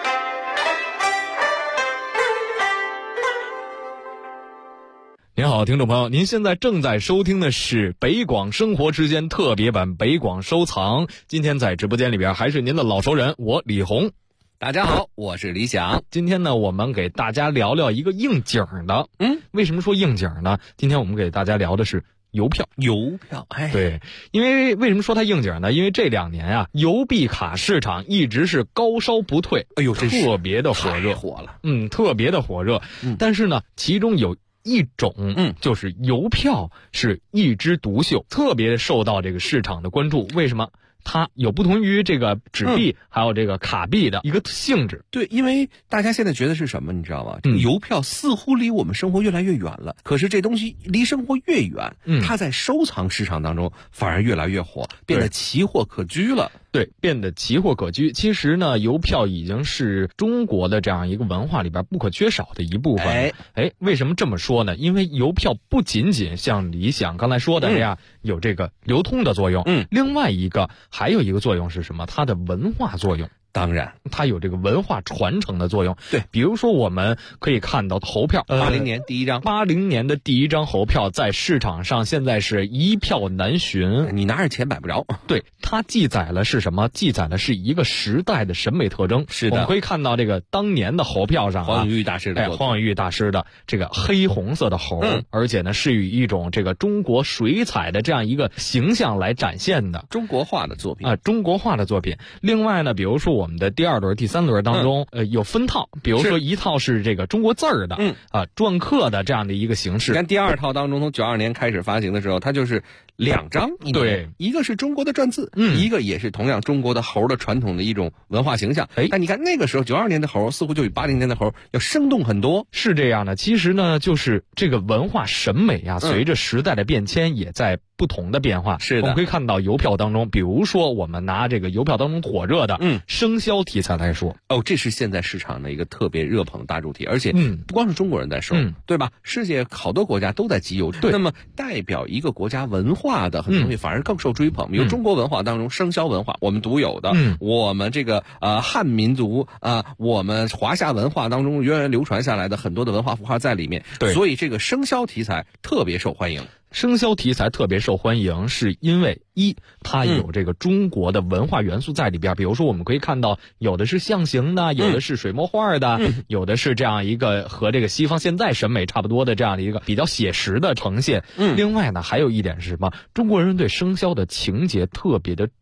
您好，听众朋友，您现在正在收听的是北广生活之间特别版北广收藏。今天在直播间里边还是您的老熟人，我李红。 大家好，我是李想。 今天呢，我们给大家聊聊一个应景的。为什么说应景呢？今天我们给大家聊的是邮票。 哎， 对，因为什么说它应景呢？因为这2年啊，邮币卡市场一直是高烧不退， 哎呦， 特别的火热， 火了， 特别的火热。但是呢，其中有一种，就是邮票是一枝独秀，特别受到这个市场的关注。为什么？它有不同于这个纸币还有这个卡币的一个性质。 对，因为大家现在觉得是什么，你知道吗？这个邮票似乎离我们生活越来越远了，可是这东西离生活越远，它在收藏市场当中反而越来越火，变得奇货可居了。 对，变得奇货可居。其实呢，邮票已经是中国的这样一个文化里边不可缺少的一部分。为什么这么说呢？因为邮票不仅仅像李想刚才说的这样，有这个流通的作用，另外还有一个作用是什么？它的文化作用。 当然， 它有这个文化传承的作用。 对， 比如说我们可以看到猴票 ，80年第一张 ，80年的第一张猴票在市场上现在是一票难寻， 你拿着钱买不着。 对，它记载了是什么？记载的是一个时代的审美特征。 是的， 我们可以看到这个当年的猴票上， 黄永玉大师的， 黄永玉大师的这个黑红色的猴，而且呢是以一种这个中国水彩的这样一个形象来展现的中国画的作品啊，中国画的作品。另外呢，比如说我们的第2轮、第3轮当中，有分套，比如说一套是这个中国字儿的，篆刻的这样的一个形式。 你看第2套当中，从92年开始发行的时候，它就是2张， 对， 一个是中国的篆字，一个也是同样中国的猴的传统的一种文化形象。但你看那个时候92年的猴似乎就比80年的猴要生动很多， 是这样的。其实呢，就是这个文化审美啊，随着时代的变迁，也在不同的变化。 是的， 我们可以看到邮票当中，比如说我们拿这个邮票当中火热的生肖题材来说， 这是现在市场的一个特别热捧的大主题，而且不光是中国人在收，对吧？世界好多国家都在集邮。 对， 那么代表一个国家文化的很多东西反而更受追捧。比如中国文化当中，生肖文化我们独有的，我们这个汉民族我们华夏文化当中源远流传下来的很多的文化符号在里面。 对， 所以这个生肖题材特别受欢迎。 生肖题材特别受欢迎，是因为它有这个中国的文化元素在里边。比如说我们可以看到，有的是象形的，有的是水墨画的，有的是这样一个和这个西方现在审美差不多的这样的一个比较写实的呈现。另外呢，还有一点是什么？中国人对生肖的情节特别的重。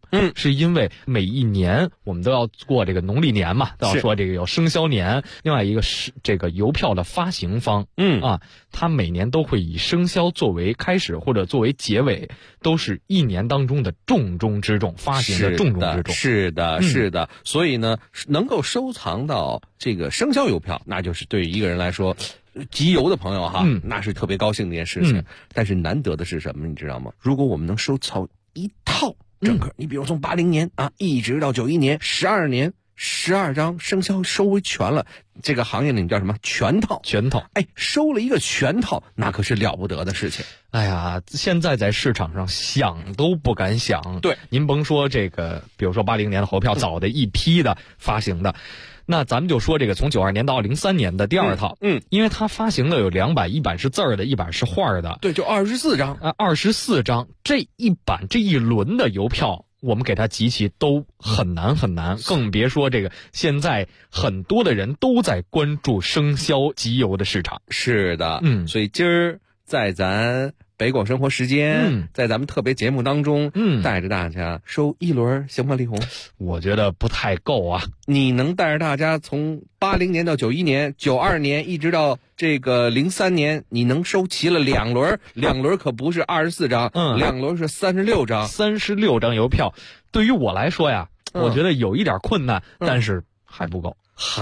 是因为每一年我们都要过这个农历年嘛，都要说这个有生肖年，另外一个是这个邮票的发行方，它每年都会以生肖作为开始或者作为结尾，都是一年当中的重中之重，发行的重中之重。 是的，所以呢，能够收藏到这个生肖邮票，那就是对于一个人来说，集邮的朋友哈，那是特别高兴的一件事情。但是难得的是什么，你知道吗？如果我们能收藏一套整个，你比如从80年一直到91年，12年，12张生肖收为全了，这个行业里叫什么？全套。收了一个全套，那可是了不得的事情。 哎呀，现在在市场上想都不敢想。 对， 您甭说这个，比如说80年的猴票，早的一批的发行的。那咱们就说这个从92年到03年的第二套，因为它发行的有2版，一版是字儿的，一版是画的， 对，就24张 ，24张，这一版这一轮的邮票，我们给它集齐都很难，更别说这个现在很多的人都在关注生肖集邮的市场。 是的，所以今儿在咱北广生活时间，在咱们特别节目当中，带着大家收一轮，行吗？李红， 我觉得不太够啊。 你能带着大家从80年到91年、92年一直到这个03年，你能收齐了2轮，2轮可不是24张，2轮是36张 ，36张邮票。对于我来说呀，我觉得有一点困难，但是还不够。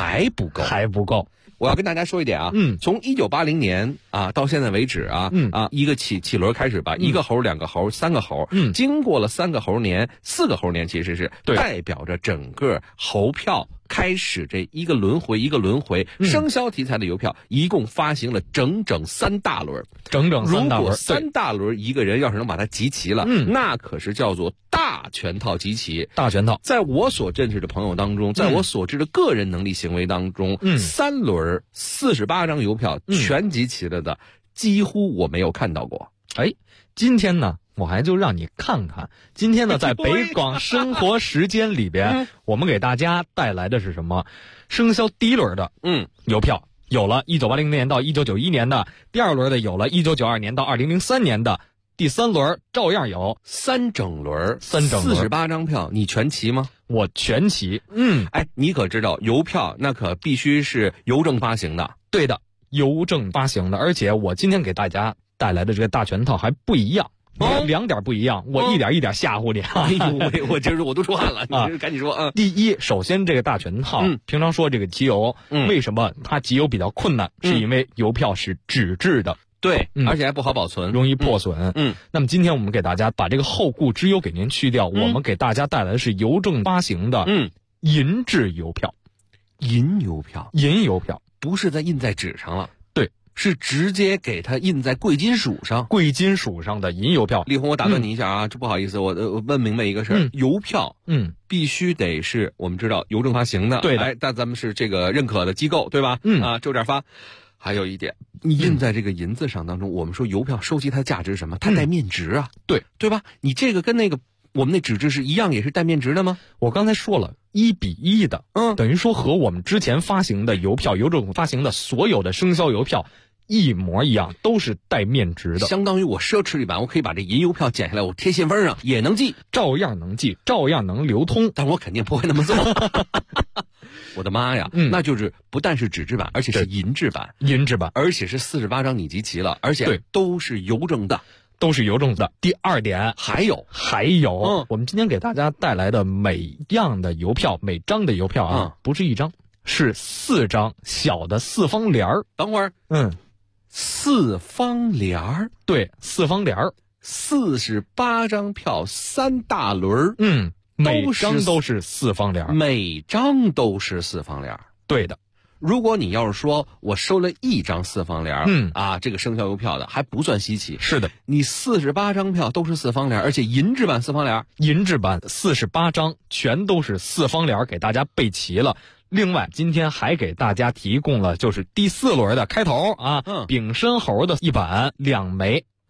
我要跟大家说一点啊，从1980年到现在为止一个起轮开始吧，1个猴、2个猴、3个猴，经过了3个猴年、4个猴年，其实是代表着整个猴票开始这一个轮回，生肖题材的邮票一共发行了整整3大轮，如果3大轮一个人要是能把它集齐了，那可是叫做大全套集齐。 大全套， 在我所认识的朋友当中，在我所知的个人能力行为当中，3轮48张邮票全集齐了的，几乎我没有看到过。 今天呢，我还就让你看看。今天呢，在北广生活时间里边，我们给大家带来的是什么？生肖第一轮的邮票有了1980年到1991年的，第二轮的有了1992年到2003年的，第3轮照样有 3整轮48张票，你全齐吗？ 我全齐。 你可知道邮票那可必须是邮政发行的？ 对的，邮政发行的。而且我今天给大家带来的这个大全套还不一样。2点不一样，我一点一点吓唬你。 我今儿我都出汗了，你赶紧说。 第一，首先这个大全套，平常说这个集邮，为什么它集邮比较困难？是因为邮票是纸质的， 对，而且还不好保存， 容易破损。那么今天我们给大家把这个后顾之忧给您去掉，我们给大家带来的是邮政发行的银质邮票。 银邮票不是印在纸上了。是直接给它印在贵金属上的银邮票。 李红，我打断你一下啊，这不好意思，我问明白一个事儿，邮票必须得是我们知道邮政发行的， 对的， 但咱们是这个认可的机构，对吧？就这样发。还有一点，你印在这个银子上当中，我们说邮票收集它的价值是什么？它带面值啊，对吧？你这个跟那个我们那纸质是一样，也是带面值的吗？ 我刚才说了，1比1的，等于说和我们之前发行的邮票，邮政发行的所有的生肖邮票一模一样，都是带面值的。 相当于我奢侈一版，我可以把这银邮票剪下来，我贴信封上也能寄， 照样能寄，照样能流通， 但我肯定不会那么做。我的妈呀，那就是不但是纸质版，而且是银质版，而且是48张你集齐了，而且都是邮政的。 第二点， 还有， 我们今天给大家带来的每样的邮票，每张的邮票不是1张，是4张小的4方联儿。 等会儿，4方联儿， 对，4方联儿 ，48张票3大轮， 每张都是4方联儿，对的。 如果你要是说我收了1张4方联这个生肖邮票的还不算稀奇。 是的， 你48张票都是4方联，而且银质版4方联， 银质版48张全都是4方联，给大家备齐了。另外，今天还给大家提供了就是第4轮的开头丙申猴的1版2枚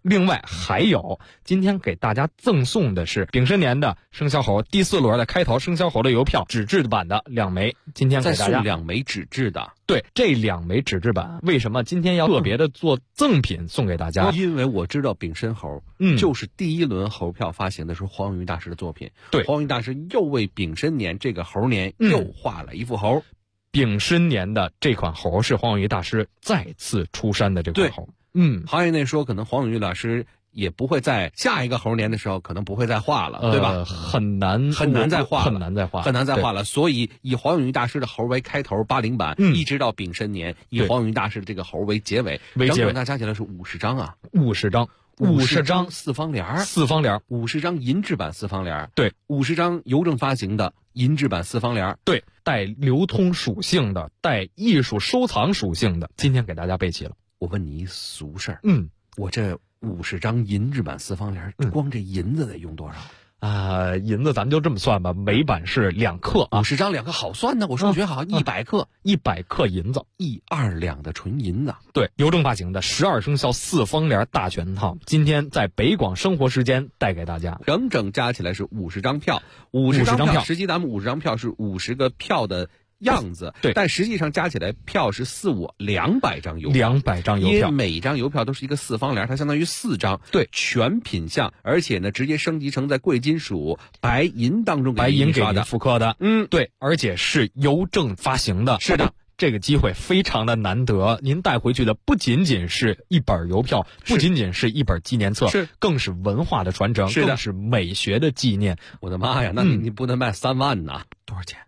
另外还有，今天给大家赠送的是丙申年的生肖猴第4轮的开头生肖猴的邮票纸质版的2枚，今天给大家再送2枚纸质的。 对，这2枚纸质版为什么今天要特别的做赠品送给大家？ 因为我知道丙申猴，就是第1轮猴票发行的时候黄永玉大师的作品。 对， 黄永玉大师又为丙申年这个猴年又画了一副猴。 丙申年的这款猴是黄永玉大师再次出山的这款猴。 行业内说，可能黄永玉老师也不会在下一个猴年的时候，可能不会再画了，对吧？ 很难再画了。 所以以黄永玉大师的猴为开头80版，一直到丙申年，以黄永玉大师的这个猴为结尾，整整加起来是50张啊 ，50张 4方联 ，50 张银质版4方联， 对 ，50张邮政发行的银质版4方联， 对，带流通属性的，带艺术收藏属性的，今天给大家备齐了。 我问你一俗事儿，我这50张银质版4方联，光这银子得用多少？ 银子咱就这么算吧，每版是2克啊 ，50张2克好算呢，我数学好，100克 ，100克银子 ，1-2两的纯银子。 对，邮政发行的12生肖4方联大全套，今天在北广生活时间带给大家， 整整加起来是50张票，50张票，实际咱们50张票是50个票的样子， 对， 但实际上加起来票是200张邮票 ，200张邮票， 因为每张邮票都是一个4方联，它相当于4张， 对， 全品项，而且呢，直接升级成在贵金属、白银当中白银给您复刻的，对，而且是邮政发行的， 是的。 这个机会非常的难得，您带回去的不仅仅是一本邮票，不仅仅是一本纪念册，更是文化的传承，更是美学的纪念。 我的妈呀，那你不能卖3万呐？多少钱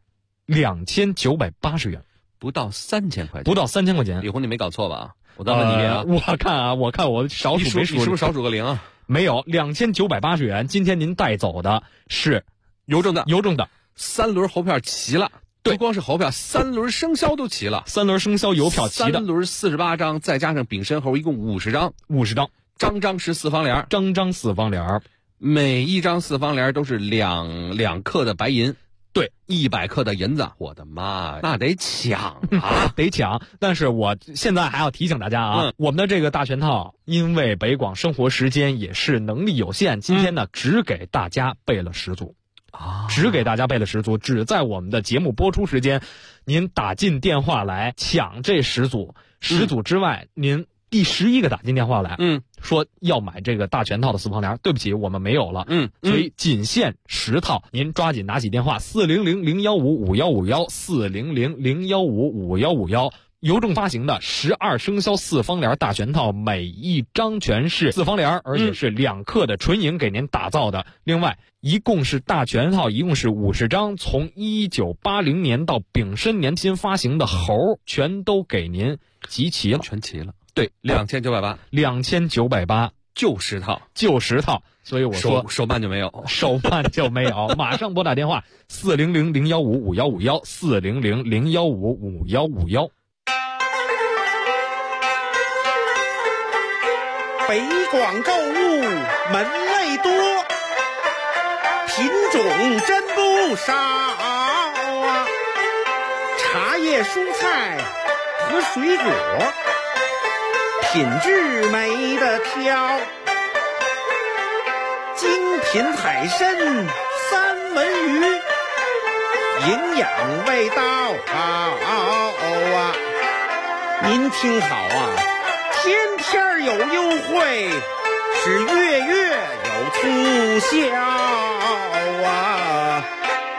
？2980元， 不到3000块钱， 不到3000块钱。 李红，你没搞错吧？我再问你一遍啊！ 我看我少数没数， 你是不是少数个0啊？ 没有，2980元。今天您带走的是邮政的 3 轮猴票齐了。不光是猴票，3轮生肖都齐了 ，3轮生肖邮票齐的，3 轮48张，再加上丙申猴，一共50张 ，50张， 张是4方联， 张4方联， 每一张4方联都是2克的白银， 对 ，100克的银子，我的妈呀，那得抢啊， 得抢！但是我现在还要提醒大家啊，我们的这个大全套，因为北广生活时间也是能力有限，今天呢只给大家备了10组。只给大家备了10组，只在我们的节目播出时间，您打进电话来抢这10组，10组之外，您第11个打进电话来，说要买这个大全套的4方联，对不起，我们没有了，所以仅限10套，您抓紧拿起电话400-015-5151，400-015-5151。邮政发行的12生肖4方联大全套，每一张全是4方联，而且是2克的纯银给您打造的。另外，一共是大全套，一共是50张，从1980年到丙申年间发行的猴，全都给您集齐了， 全齐了。 对 ，2980，就10套， 所以我说手办就没有， 马上拨打电话400-015-5151，400-015-5151。 北广购物门类多，品种真不少啊！茶叶、蔬菜和水果，品质没得挑。精品海参、三文鱼，营养味道好啊！您听好啊！天天有优惠，是月月有促销啊！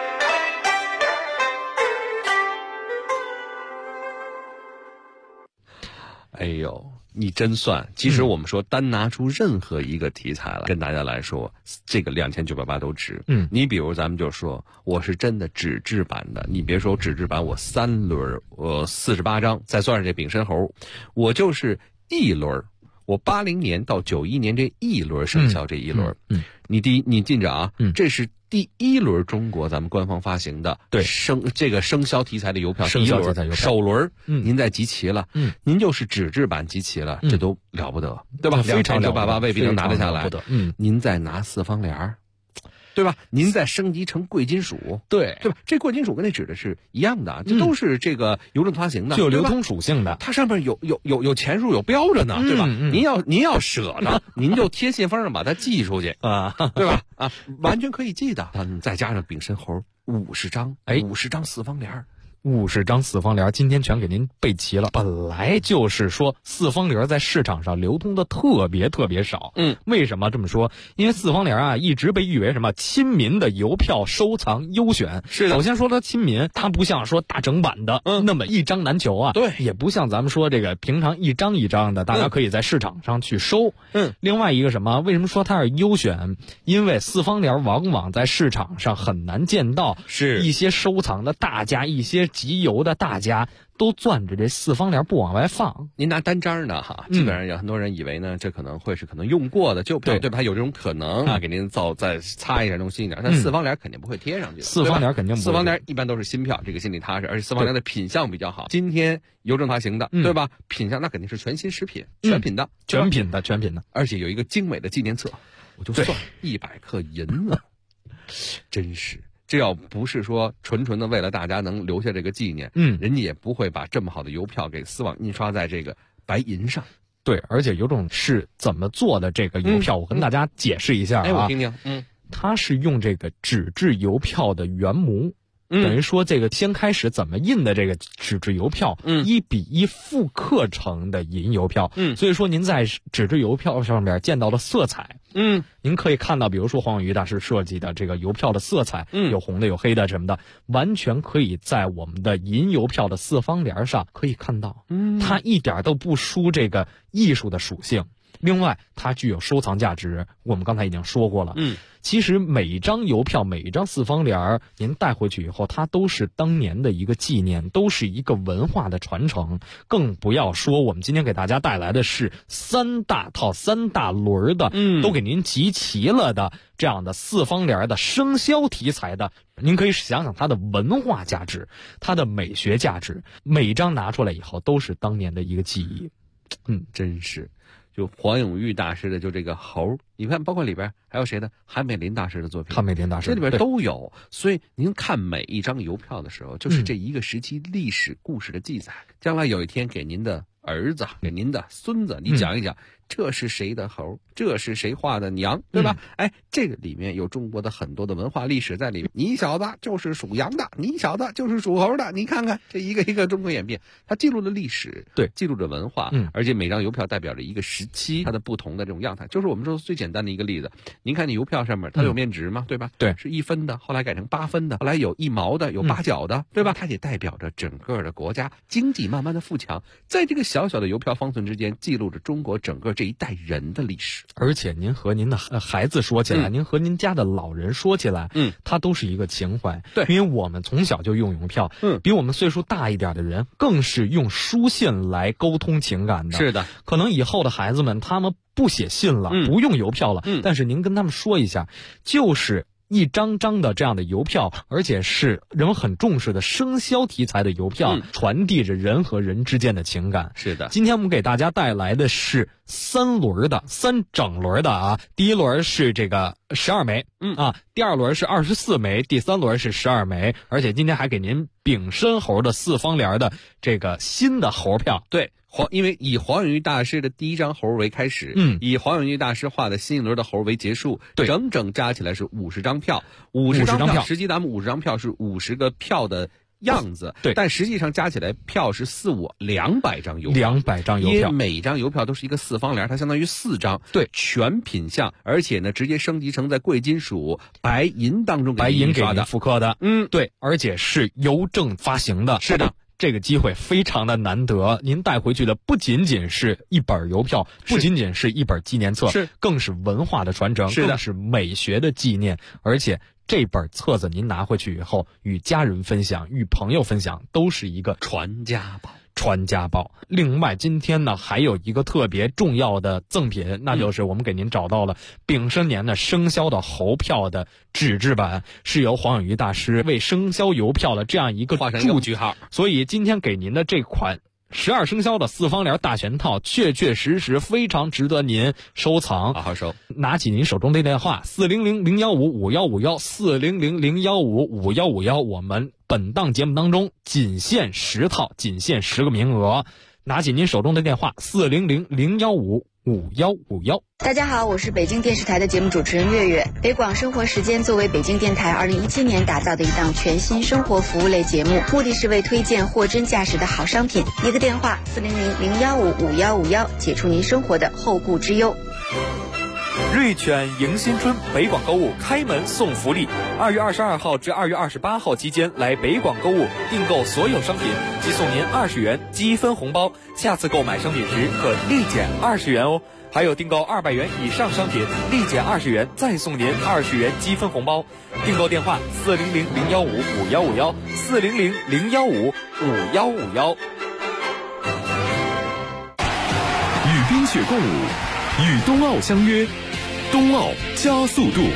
哎呦，你真算！其实我们说，单拿出任何一个题材来跟大家来说，这个2980都值。你比如咱们就说，我是真的纸质版的，你别说纸质版，我3轮，48张，再算上这丙申猴，我就是1轮，我80年到91年这1轮生肖这1轮，你记着啊，这是第1轮中国咱们官方发行的这个生肖题材的邮票， 生肖题材邮票首轮，您再集齐了，您就是纸质版集齐了，这都了不得，对吧？ 非常了不得， 2988未必能拿得下来，您再拿4方联， 对吧？您再升级成贵金属， 对吧？这贵金属跟那指的是一样的，这都是这个邮政发行的， 具有流通属性的。 它上面有钱数有标着呢，对吧？您要舍得，您就贴信封上把它寄出去啊，对吧？啊，完全可以寄的。再加上丙申猴50张，50张四方联。 50张四方联，今天全给您备齐了。本来就是说四方联在市场上流通的特别少。为什么这么说？因为四方联啊，一直被誉为什么亲民的邮票收藏优选。 是的。 首先说它亲民，它不像说大整版的那么一张难求啊。 对。 也不像咱们说这个平常一张一张的，大家可以在市场上去收。另外一个什么？为什么说它是优选？因为四方联往往在市场上很难见到， 是一些收藏的大家，一些集邮的大家都攥着这四方联不往外放。 您拿单张呢哈，基本上有很多人以为呢，这可能会是用过的旧票，对吧？有这种可能啊，给您再擦一下弄新一点，但四方联肯定不会贴上去。 四方联肯定不会。 四方联一般都是新票，这个心里踏实，而且四方联的品相比较好。今天邮政发行的，对吧？品相那肯定是全新食品，全品的， 全品的， 而且有一个精美的纪念册，我就算100克银子，真是。这要不是说纯的为了大家能留下这个纪念，人家也不会把这么好的邮票给丝网印刷在这个白银上。 对，而且邮政是怎么做的这个邮票，我跟大家解释一下啊。 我听听。 它是用这个纸质邮票的原模。等于说这个先开始怎么印的这个纸质邮票，1比1复刻成的银邮票。所以说您在纸质邮票上面见到的色彩，您可以看到，比如说黄永玉大师设计的这个邮票的色彩，有红的有黑的什么的，完全可以在我们的银邮票的四方联上可以看到。它一点都不输这个艺术的属性。另外，它具有收藏价值，我们刚才已经说过了。其实每一张邮票，每一张四方联，您带回去以后，它都是当年的一个纪念，都是一个文化的传承。更不要说我们今天给大家带来的是3大套、3大轮的，都给您集齐了的这样的四方联的生肖题材的。您可以想想它的文化价值，它的美学价值，每一张拿出来以后都是当年的一个记忆。 真是。就黄永玉大师的就这个猴，你看包括里边还有谁的？韩美林大师的作品， 韩美林大师这里边都有。所以您看每一张邮票的时候，就是这一个时期历史故事的记载。将来有一天给您的儿子、给您的孙子，你讲一讲，这是谁的猴，这是谁画的娘，对吧？这个里面有中国的很多的文化历史在里面。你小子就是属羊的，你小子就是属猴的，你看看这一个一个中国演变，它记录了历史， 对， 记录着文化，而且每张邮票代表着一个时期，它的不同的这种样态。就是我们说最简单的一个例子，您看你邮票上面它有面值嘛，对吧？ 对， 是1分的，后来改成8分的，后来有1毛的，有8角的，对吧？它也代表着整个的国家经济慢慢的富强，在这个小小的邮票方寸之间，记录着中国整个这一代人的历史。 而且您和您的孩子说起来，您和您家的老人说起来，它都是一个情怀。 对， 因为我们从小就用邮票，比我们岁数大一点的人更是用书信来沟通情感的。 是的， 可能以后的孩子们他们不写信了，不用邮票了，但是您跟他们说一下，就是一张张的这样的邮票，而且是人们很重视的生肖题材的邮票，传递着人和人之间的情感。 是的， 今天我们给大家带来的是3整轮的啊。第一轮是这个12枚，第二轮是24枚，第三轮是12枚，而且今天还给您丙申猴的四方联的这个新的猴票。 对。因为以黄永玉大师的第一张猴为开始，以黄永玉大师画的新一轮的猴为结束， 对， 整整加起来是50张票，50张票，实际咱们50张票是50个票的样子， 对， 但实际上加起来票是200张邮票 ，200张邮票， 因为每张邮票都是一个四方联，它相当于4张， 对， 全品相，而且呢直接升级成在贵金属白银当中白银给您复刻的，对，而且是邮政发行的， 是的。 这个机会非常的难得，您带回去的不仅仅是一本邮票，不仅仅是一本纪念册，更是文化的传承，更是美学的纪念。而且这本册子您拿回去以后，与家人分享，与朋友分享，都是一个传家宝。 另外今天呢还有一个特别重要的赠品，那就是我们给您找到了丙申年的生肖的猴票的纸质版，是由黄永玉大师为生肖邮票的这样一个画成一个句号， 所以今天给您的这款 12生肖的4方联大全套，确确实实非常值得您收藏， 好好收。 拿起您手中的电话400-015-5151，400-015-5151，我们本档节目当中仅限10套，仅限10个名额。拿起您手中的电话400-015-5151。 大家好，我是北京电视台的节目主持人月月。北广生活时间作为北京电台2017年打造的一档全新生活服务类节目，目的是为推荐货真价实的好商品。一个电话400-015-5151，解除您生活的后顾之忧。 瑞全迎新春北广购物开门送福利，2月22号至2月28号期间来北广购物订购所有商品，即送您20元积分红包，下次购买商品时可立减20元哦。还有订购200元以上商品，立减20元，再送您20元积分红包。订购电话400-015-5151，400-015-5151。 与冰雪共舞，与冬奥相约，冬奥加速度。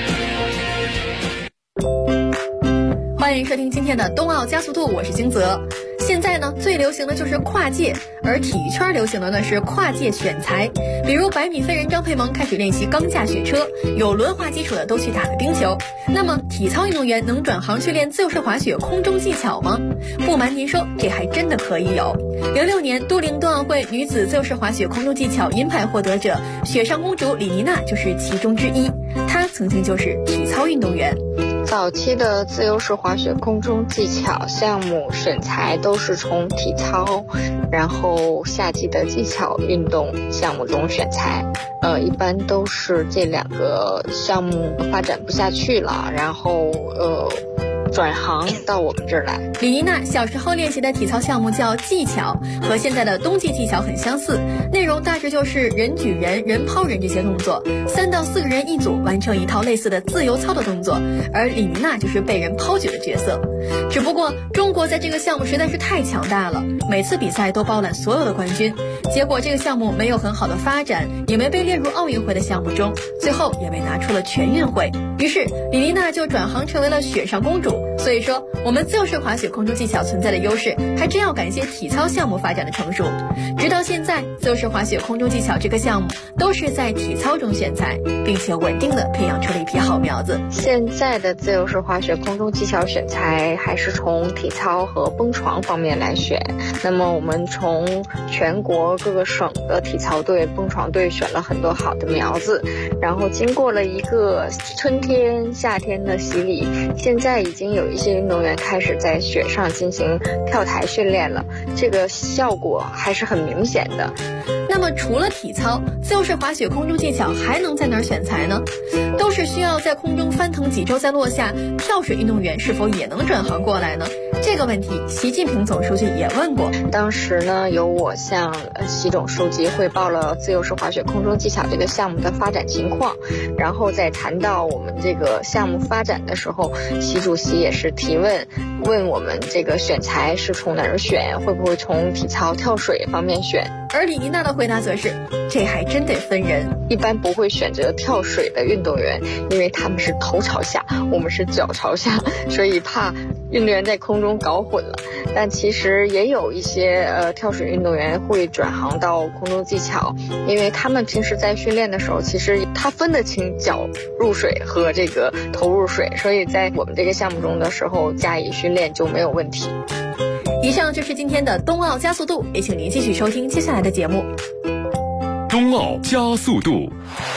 欢迎收听今天的冬奥加速度，我是金泽。现在呢，最流行的就是跨界，而体育圈流行的呢是跨界选材。比如100米飞人张佩萌开始练习钢架雪车，有轮滑基础的都去打了冰球。那么体操运动员能转行去练自由式滑雪空中技巧吗？不瞒您说，这还真的可以有。06年都灵冬奥会女子自由式滑雪空中技巧银牌获得者雪上公主李妮娜就是其中之一，她曾经就是体操运动员。 早期的自由式滑雪空中技巧项目选材都是从体操，然后夏季的技巧运动项目中选材。一般都是这2个项目发展不下去了，然后转行到我们这儿来。 李妮娜小时候练习的体操项目叫技巧，和现在的冬季技巧很相似，内容大致就是人举人、人抛人这些动作，3到4个人一组完成一套类似的自由操的动作，而李妮娜就是被人抛举的角色。只不过中国在这个项目实在是太强大了，每次比赛都包揽所有的冠军，结果这个项目没有很好的发展，也没被列入奥运会的项目中，最后也被拿出了全运会。于是李妮娜就转行成为了雪上公主。所以说我们自由式滑雪空中技巧存在的优势还真要感谢体操项目发展的成熟。直到现在，自由式滑雪空中技巧这个项目都是在体操中选材，并且稳定的培养出了一批好苗子。 现在的自由式滑雪空中技巧选材还是从体操和蹦床方面来选。那么我们从全国各个省的体操队、蹦床队选了很多好的苗子，然后经过了一个春天、夏天的洗礼，现在已经有一些运动员开始在雪上进行跳台训练了，这个效果还是很明显的。 那么除了体操，自由式滑雪空中技巧还能在哪儿选材呢？都是需要在空中翻腾几周再落下，跳水运动员是否也能转行过来呢？这个问题习近平总书记也问过。 当时呢，由我向习总书记汇报了自由式滑雪空中技巧这个项目的发展情况，然后在谈到我们这个项目发展的时候，习主席也是提问我们这个选材是从哪儿选，会不会从体操跳水方面选。 而李妮娜的回答则是，这还真得分人， 一般不会选择跳水的运动员，因为他们是头朝下，我们是脚朝下，所以怕运动员在空中搞混了。但其实也有一些跳水运动员会转行到空中技巧，因为他们平时在训练的时候，其实他分得清脚入水和这个头入水，所以在我们这个项目中的时候加以训练就没有问题。 以上就是今天的冬奥加速度，也请您继续收听接下来的节目。 冬奥加速度。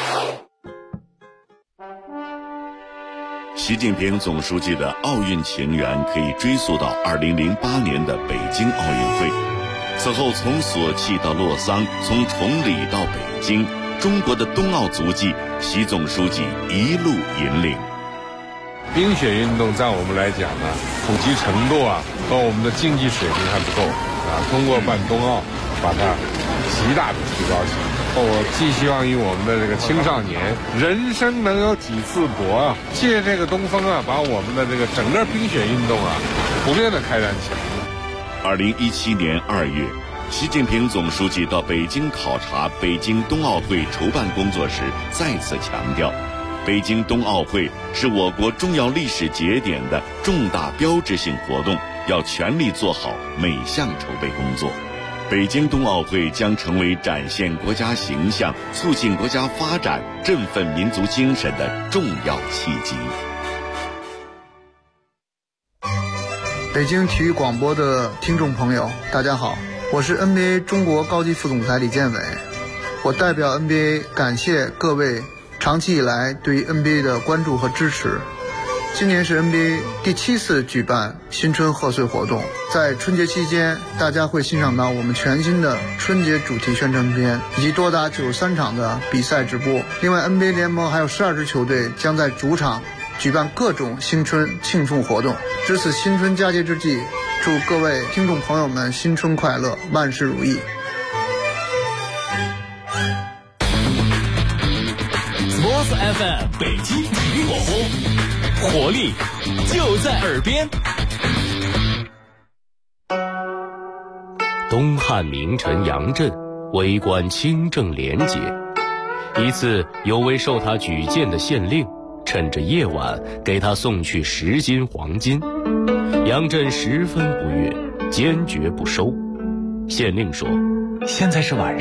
习近平总书记的奥运情缘可以追溯到2008年的北京奥运会。此后从索契到洛桑，从崇礼到北京，中国的冬奥足迹，习总书记一路引领。 冰雪运动在我们来讲呢，普及程度和我们的竞技水平还不够通过办冬奥把它极大的提高起来。我寄希望于我们的这个青少年，人生能有几次搏借这个东风把我们的这个整个冰雪运动普遍的开展起来。 2017年2月，习近平总书记到北京考察北京冬奥会筹办工作时，再次强调，北京冬奥会是我国重要历史节点的重大标志性活动，要全力做好每项筹备工作。 北京冬奥会将成为展现国家形象、促进国家发展、振奋民族精神的重要契机。 北京体育广播的听众朋友，大家好，我是 NBA 中国高级副总裁李建伟。我代表 NBA 感谢各位长期以来对于 NBA 的关注和支持。今年是 NBA 第7次举办新春贺岁活动，在春节期间，大家会欣赏到我们全新的春节主题宣传片，以及多达93场的比赛直播。另外 NBA 联盟还有12支球队将在主场举办各种新春庆祝活动。值此新春佳节之际，祝各位听众朋友们新春快乐，万事如意。 Sports FM 北京体育广播，活力就在耳边。东汉名臣杨震为官清正廉洁，一次有位受他举荐的县令趁着夜晚给他送去10斤黄金，杨震十分不悦，坚决不收。县令说：“现在是晚上。”